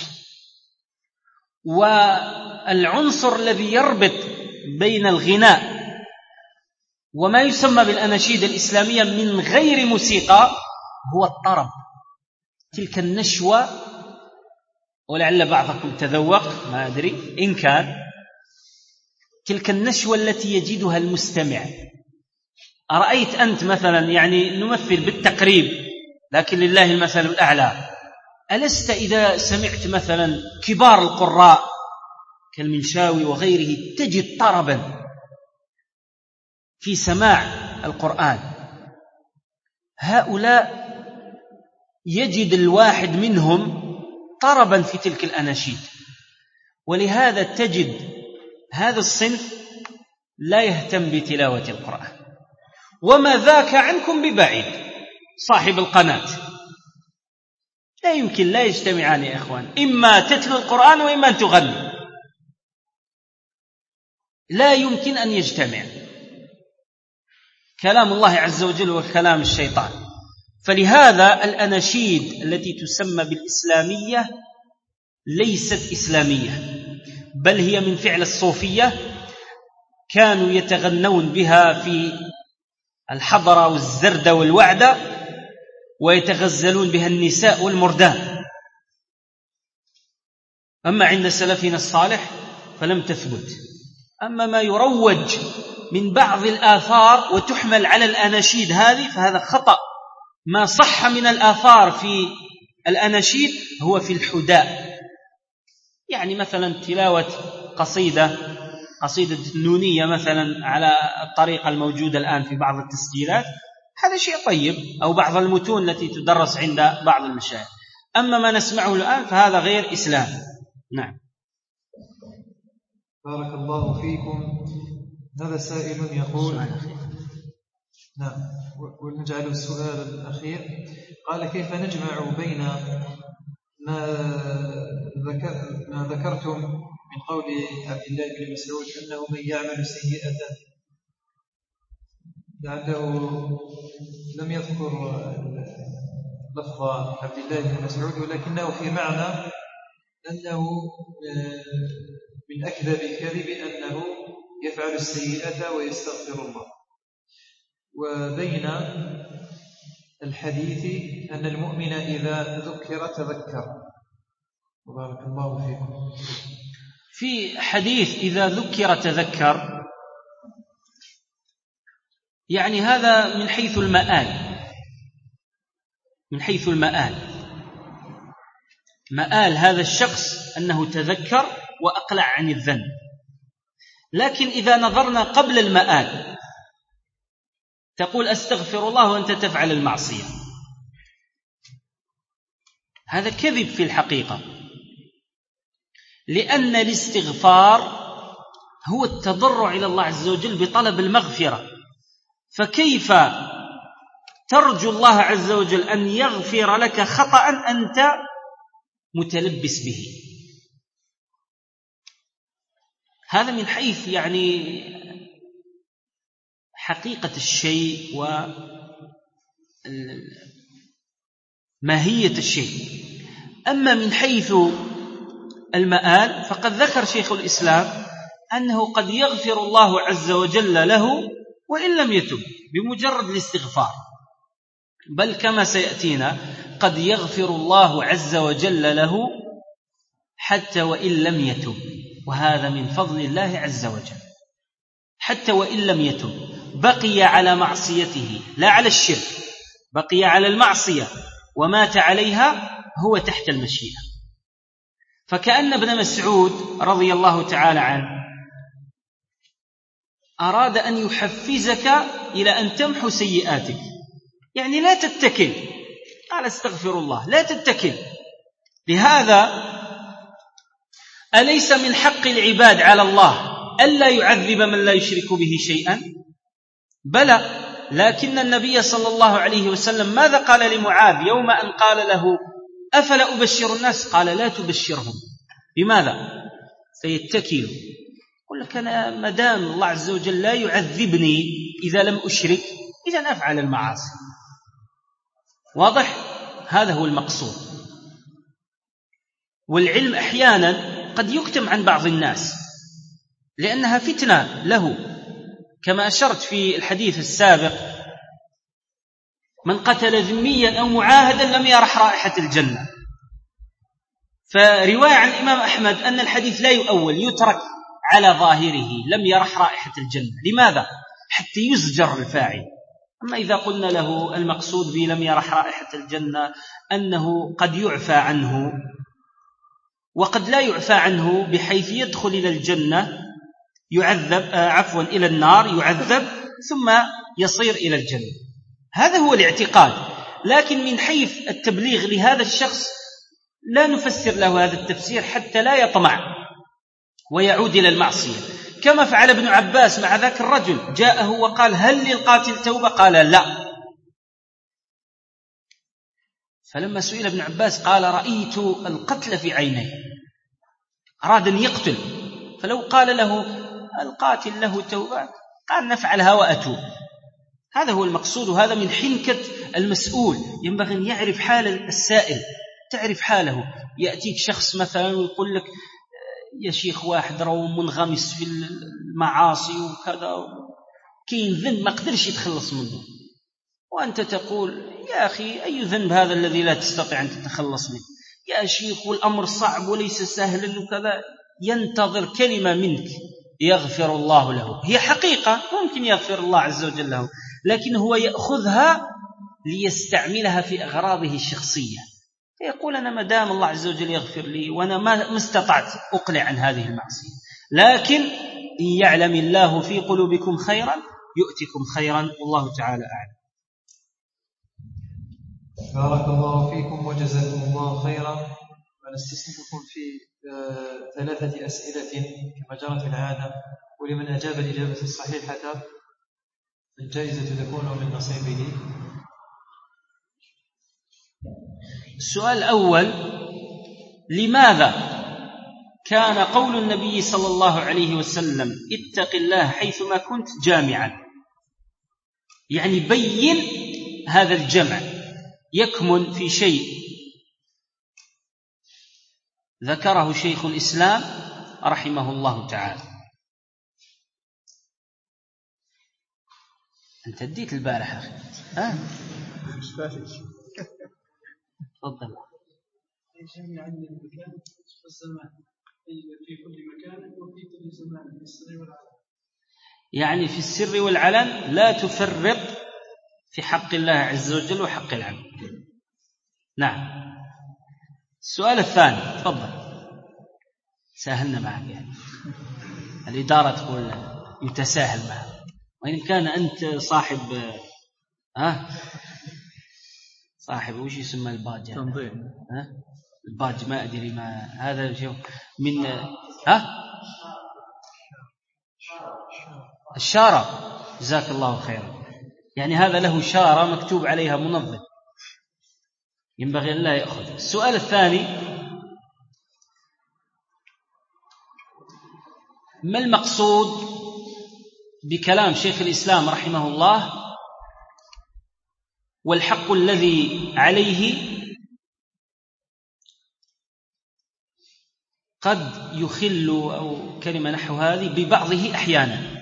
والعنصر الذي يربط بين الغناء وما يسمى بالأناشيد الإسلامية من غير موسيقى هو الطرب، تلك النشوة. ولعل بعضكم تذوق، ما أدري إن كان، تلك النشوة التي يجدها المستمع. أرأيت أنت مثلا، يعني نمثل بالتقريب لكن لله المثل الأعلى، ألست إذا سمعت مثلا كبار القراء كالمنشاوي وغيره تجد طربا في سماع القرآن؟ هؤلاء يجد الواحد منهم طربا في تلك الأناشيد، ولهذا تجد هذا الصنف لا يهتم بتلاوة القرآن. وما ذاك عنكم ببعيد، صاحب القناة لا يمكن، لا يجتمعان يا إخوان، إما تتلو القرآن وإما أن تغني، لا يمكن أن يجتمع كلام الله عز وجل وكلام الشيطان. فلهذا الأناشيد التي تسمى بالإسلامية ليست إسلامية، بل هي من فعل الصوفية، كانوا يتغنون بها في الحضرة والزردة والوعدة، ويتغزلون بها النساء والمردان. أما عند سلفنا الصالح فلم تثبت. أما ما يروج من بعض الآثار وتحمل على الأناشيد هذه فهذا خطأ. ما صح من الآثار في الأناشيد هو في الحداء، يعني مثلا تلاوة قصيدة قصيدة النونية مثلا على الطريقة الموجودة الآن في بعض التسجيلات، هذا شيء طيب، أو بعض المتون التي تدرس عند بعض المشايخ. أما ما نسمعه الآن فهذا غير إسلام. نعم. بارك الله فيكم. هذا سائل يقول، نعم، ونجعل السؤال الأخير. قال: كيف نجمع بين ما, ذكر ما ذكرتم من قول عبد الله بن مسعود أنه من يعمل سيئة، لعله لم يذكر لفظ عبد الله بن مسعود، ولكنه في معنى أنه من أكذب الكذب أنه يفعل السيئة ويستغفر الله، وبين الحديث أن المؤمن إذا ذكر تذكر. وبارك الله فيكم. في حديث إذا ذكر تذكر، يعني هذا من حيث المآل، من حيث المآل مآل هذا الشخص أنه تذكر وأقلع عن الذنب. لكن إذا نظرنا قبل المآل تقول أستغفر الله وأنت تفعل المعصية، هذا كذب في الحقيقة، لأن الاستغفار هو التضرع إلى الله عز وجل بطلب المغفرة. فكيف ترجو الله عز وجل أن يغفر لك خطأ أنت متلبس به؟ هذا من حيث يعني حقيقة الشيء وماهية الشيء. أما من حيث المآل فقد ذكر شيخ الإسلام أنه قد يغفر الله عز وجل له وإن لم يتب بمجرد الاستغفار، بل كما سيأتينا قد يغفر الله عز وجل له حتى وإن لم يتب، وهذا من فضل الله عز وجل. حتى وإن لم يتب بقي على معصيته لا على الشرك، بقي على المعصية ومات عليها، هو تحت المشيئة. فكأن ابن مسعود رضي الله تعالى عنه أراد أن يحفزك إلى أن تمحو سيئاتك، يعني لا تتكل، قال استغفر الله، لا تتكل. لهذا أليس من حق العباد على الله ألا يعذب من لا يشرك به شيئا؟ بلى، لكن النبي صلى الله عليه وسلم ماذا قال لمعاذ يوم أن قال له أفلا أبشر الناس؟ قال لا تبشرهم. بماذا؟ سيتكلوا. يقول لك أنا مدام الله عز وجل لا يعذبني إذا لم أشرك، إذن أفعل المعاصي. واضح؟ هذا هو المقصود. والعلم أحيانا قد يكتم عن بعض الناس لأنها فتنة له، كما أشرت في الحديث السابق: من قتل ذميا أو معاهدا لم يرح رائحة الجنة. فرواية عن الإمام أحمد أن الحديث لا يؤول، يترك على ظاهره، لم يرح رائحة الجنة. لماذا؟ حتى يزجر الفاعل، أما إذا قلنا له المقصود به لم يرح رائحة الجنة أنه قد يعفى عنه وقد لا يعفى عنه بحيث يدخل إلى الجنة يعذب آه عفوا إلى النار يعذب ثم يصير إلى الجنة، هذا هو الاعتقاد. لكن من حيث التبليغ لهذا الشخص لا نفسر له هذا التفسير حتى لا يطمع ويعود إلى المعصية، كما فعل ابن عباس مع ذاك الرجل، جاءه وقال هل للقاتل توبة؟ قال لا. فلما سئل ابن عباس قال رأيت القتل في عينيه، أراد أن يقتل، فلو قال له القاتل له توبة قال نفعلها وأتوب. هذا هو المقصود، وهذا من حنكة المسؤول، ينبغي أن يعرف حال السائل، تعرف حاله. يأتيك شخص مثلا ويقول لك يا شيخ واحد رو منغمس في المعاصي وكذا، كاين ذنب ما قدرش يتخلص منه، وأنت تقول يا أخي أي ذنب هذا الذي لا تستطيع أن تتخلص منه يا شيخ، والأمر صعب وليس سهلا وكذا. ينتظر كلمة منك يغفر الله له، هي حقيقة ممكن يغفر الله عز وجل له، لكن هو يأخذها ليستعملها في أغراضه الشخصية، يقول أنا ما دام الله عز وجل يغفر لي وأنا ما استطعت أقلع عن هذه المعصية. لكن إن يعلم الله في قلوبكم خيرا يؤتكم خيرا، والله تعالى أعلم. بارك الله فيكم وجزاكم الله خيرا. ونستسلمكم في ثلاثة أسئلة كما جرت العادة، ولمن أجاب الإجابة الصحيحة الجائزة تكون من نصيبه. السؤال الأول: لماذا كان قول النبي صلى الله عليه وسلم اتق الله حيثما كنت جامعا؟ يعني بين هذا الجمع يكمن في شيء ذكره شيخ الإسلام رحمه الله تعالى. أنت اديت البارح أخي، ها؟ تفضل. جامع المكان والزمان في كل مكان وفي كل زمان، في السر والعلن. يعني في السر والعلن لا تفرق في حق الله عز وجل وحق العبد. نعم. السؤال الثاني، تفضل. ساهلنا معك يعني. الإدارة تقول يتساهل معك، وإن كان أنت صاحب ها صاحب وش يسمى الباج يعني؟ ها الباج ما أدري ما هذا شو من ها الشارة، جزاك الله خيرا. يعني هذا له شارة مكتوب عليها منظم، ينبغي أن لا يأخذ. السؤال الثاني: ما المقصود بكلام شيخ الإسلام رحمه الله والحق الذي عليه قد يخل أو كلمة نحو هذه ببعضه أحيانا،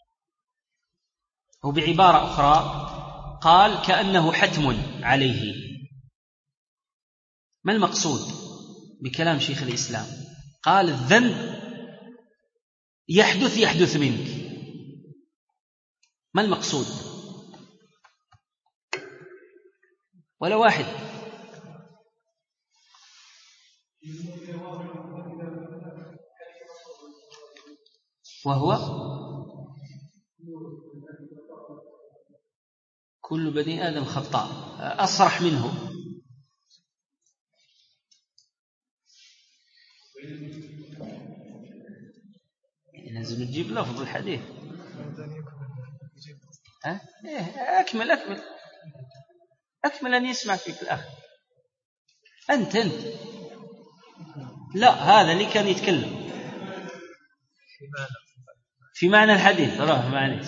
وبعبارة أخرى قال كأنه حتم عليه. ما المقصود بكلام شيخ الإسلام؟ قال الذنب يحدث يحدث منك، ما المقصود؟ ولا واحد. وهو كل بني آدم خطاء، أصرح منه. لازم نجيب لفظ الحديث. ها؟ إيه أكمل أكمل أكمل أن يسمع فيك الأخ. أنت أنت لا، هذا اللي كان يتكلم في معنى الحديث. راه معليش،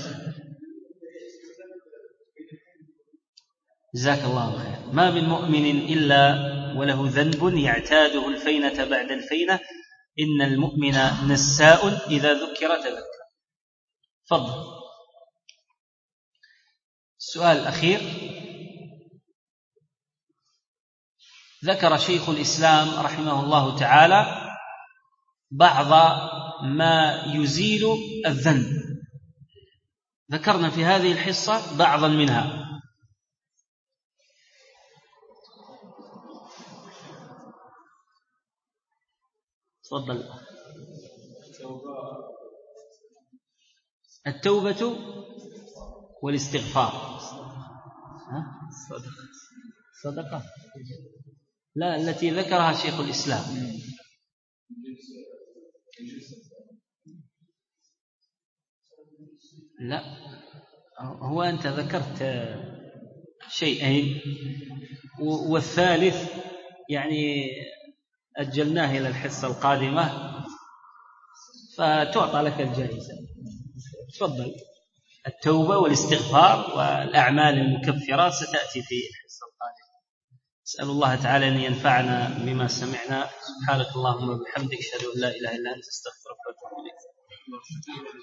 جزاك الله خير. ما من مؤمن إلا وله ذنب يعتاده الفينة بعد الفينة، إن المؤمن نساء إذا ذكر تذكر. فضل. السؤال الأخير: ذكر شيخ الإسلام رحمه الله تعالى بعض ما يزيل الذنب، ذكرنا في هذه الحصة بعضا منها. تفضل. التوبة والاستغفار. صدقة لا، التي ذكرها شيخ الإسلام. لا، هو أنت ذكرت شيئين، والثالث يعني أجلناه إلى الحصة القادمة فتعطى لك الجائزة. تفضل. التوبة والاستغفار والأعمال المكفرات ستأتي في الحصة القادمة. أسأل الله تعالى أن ينفعنا بما سمعنا. سبحانك اللهم وبحمدك، أشهد أن لا إله إلا أنت، أستغفرك وأتوب إليك.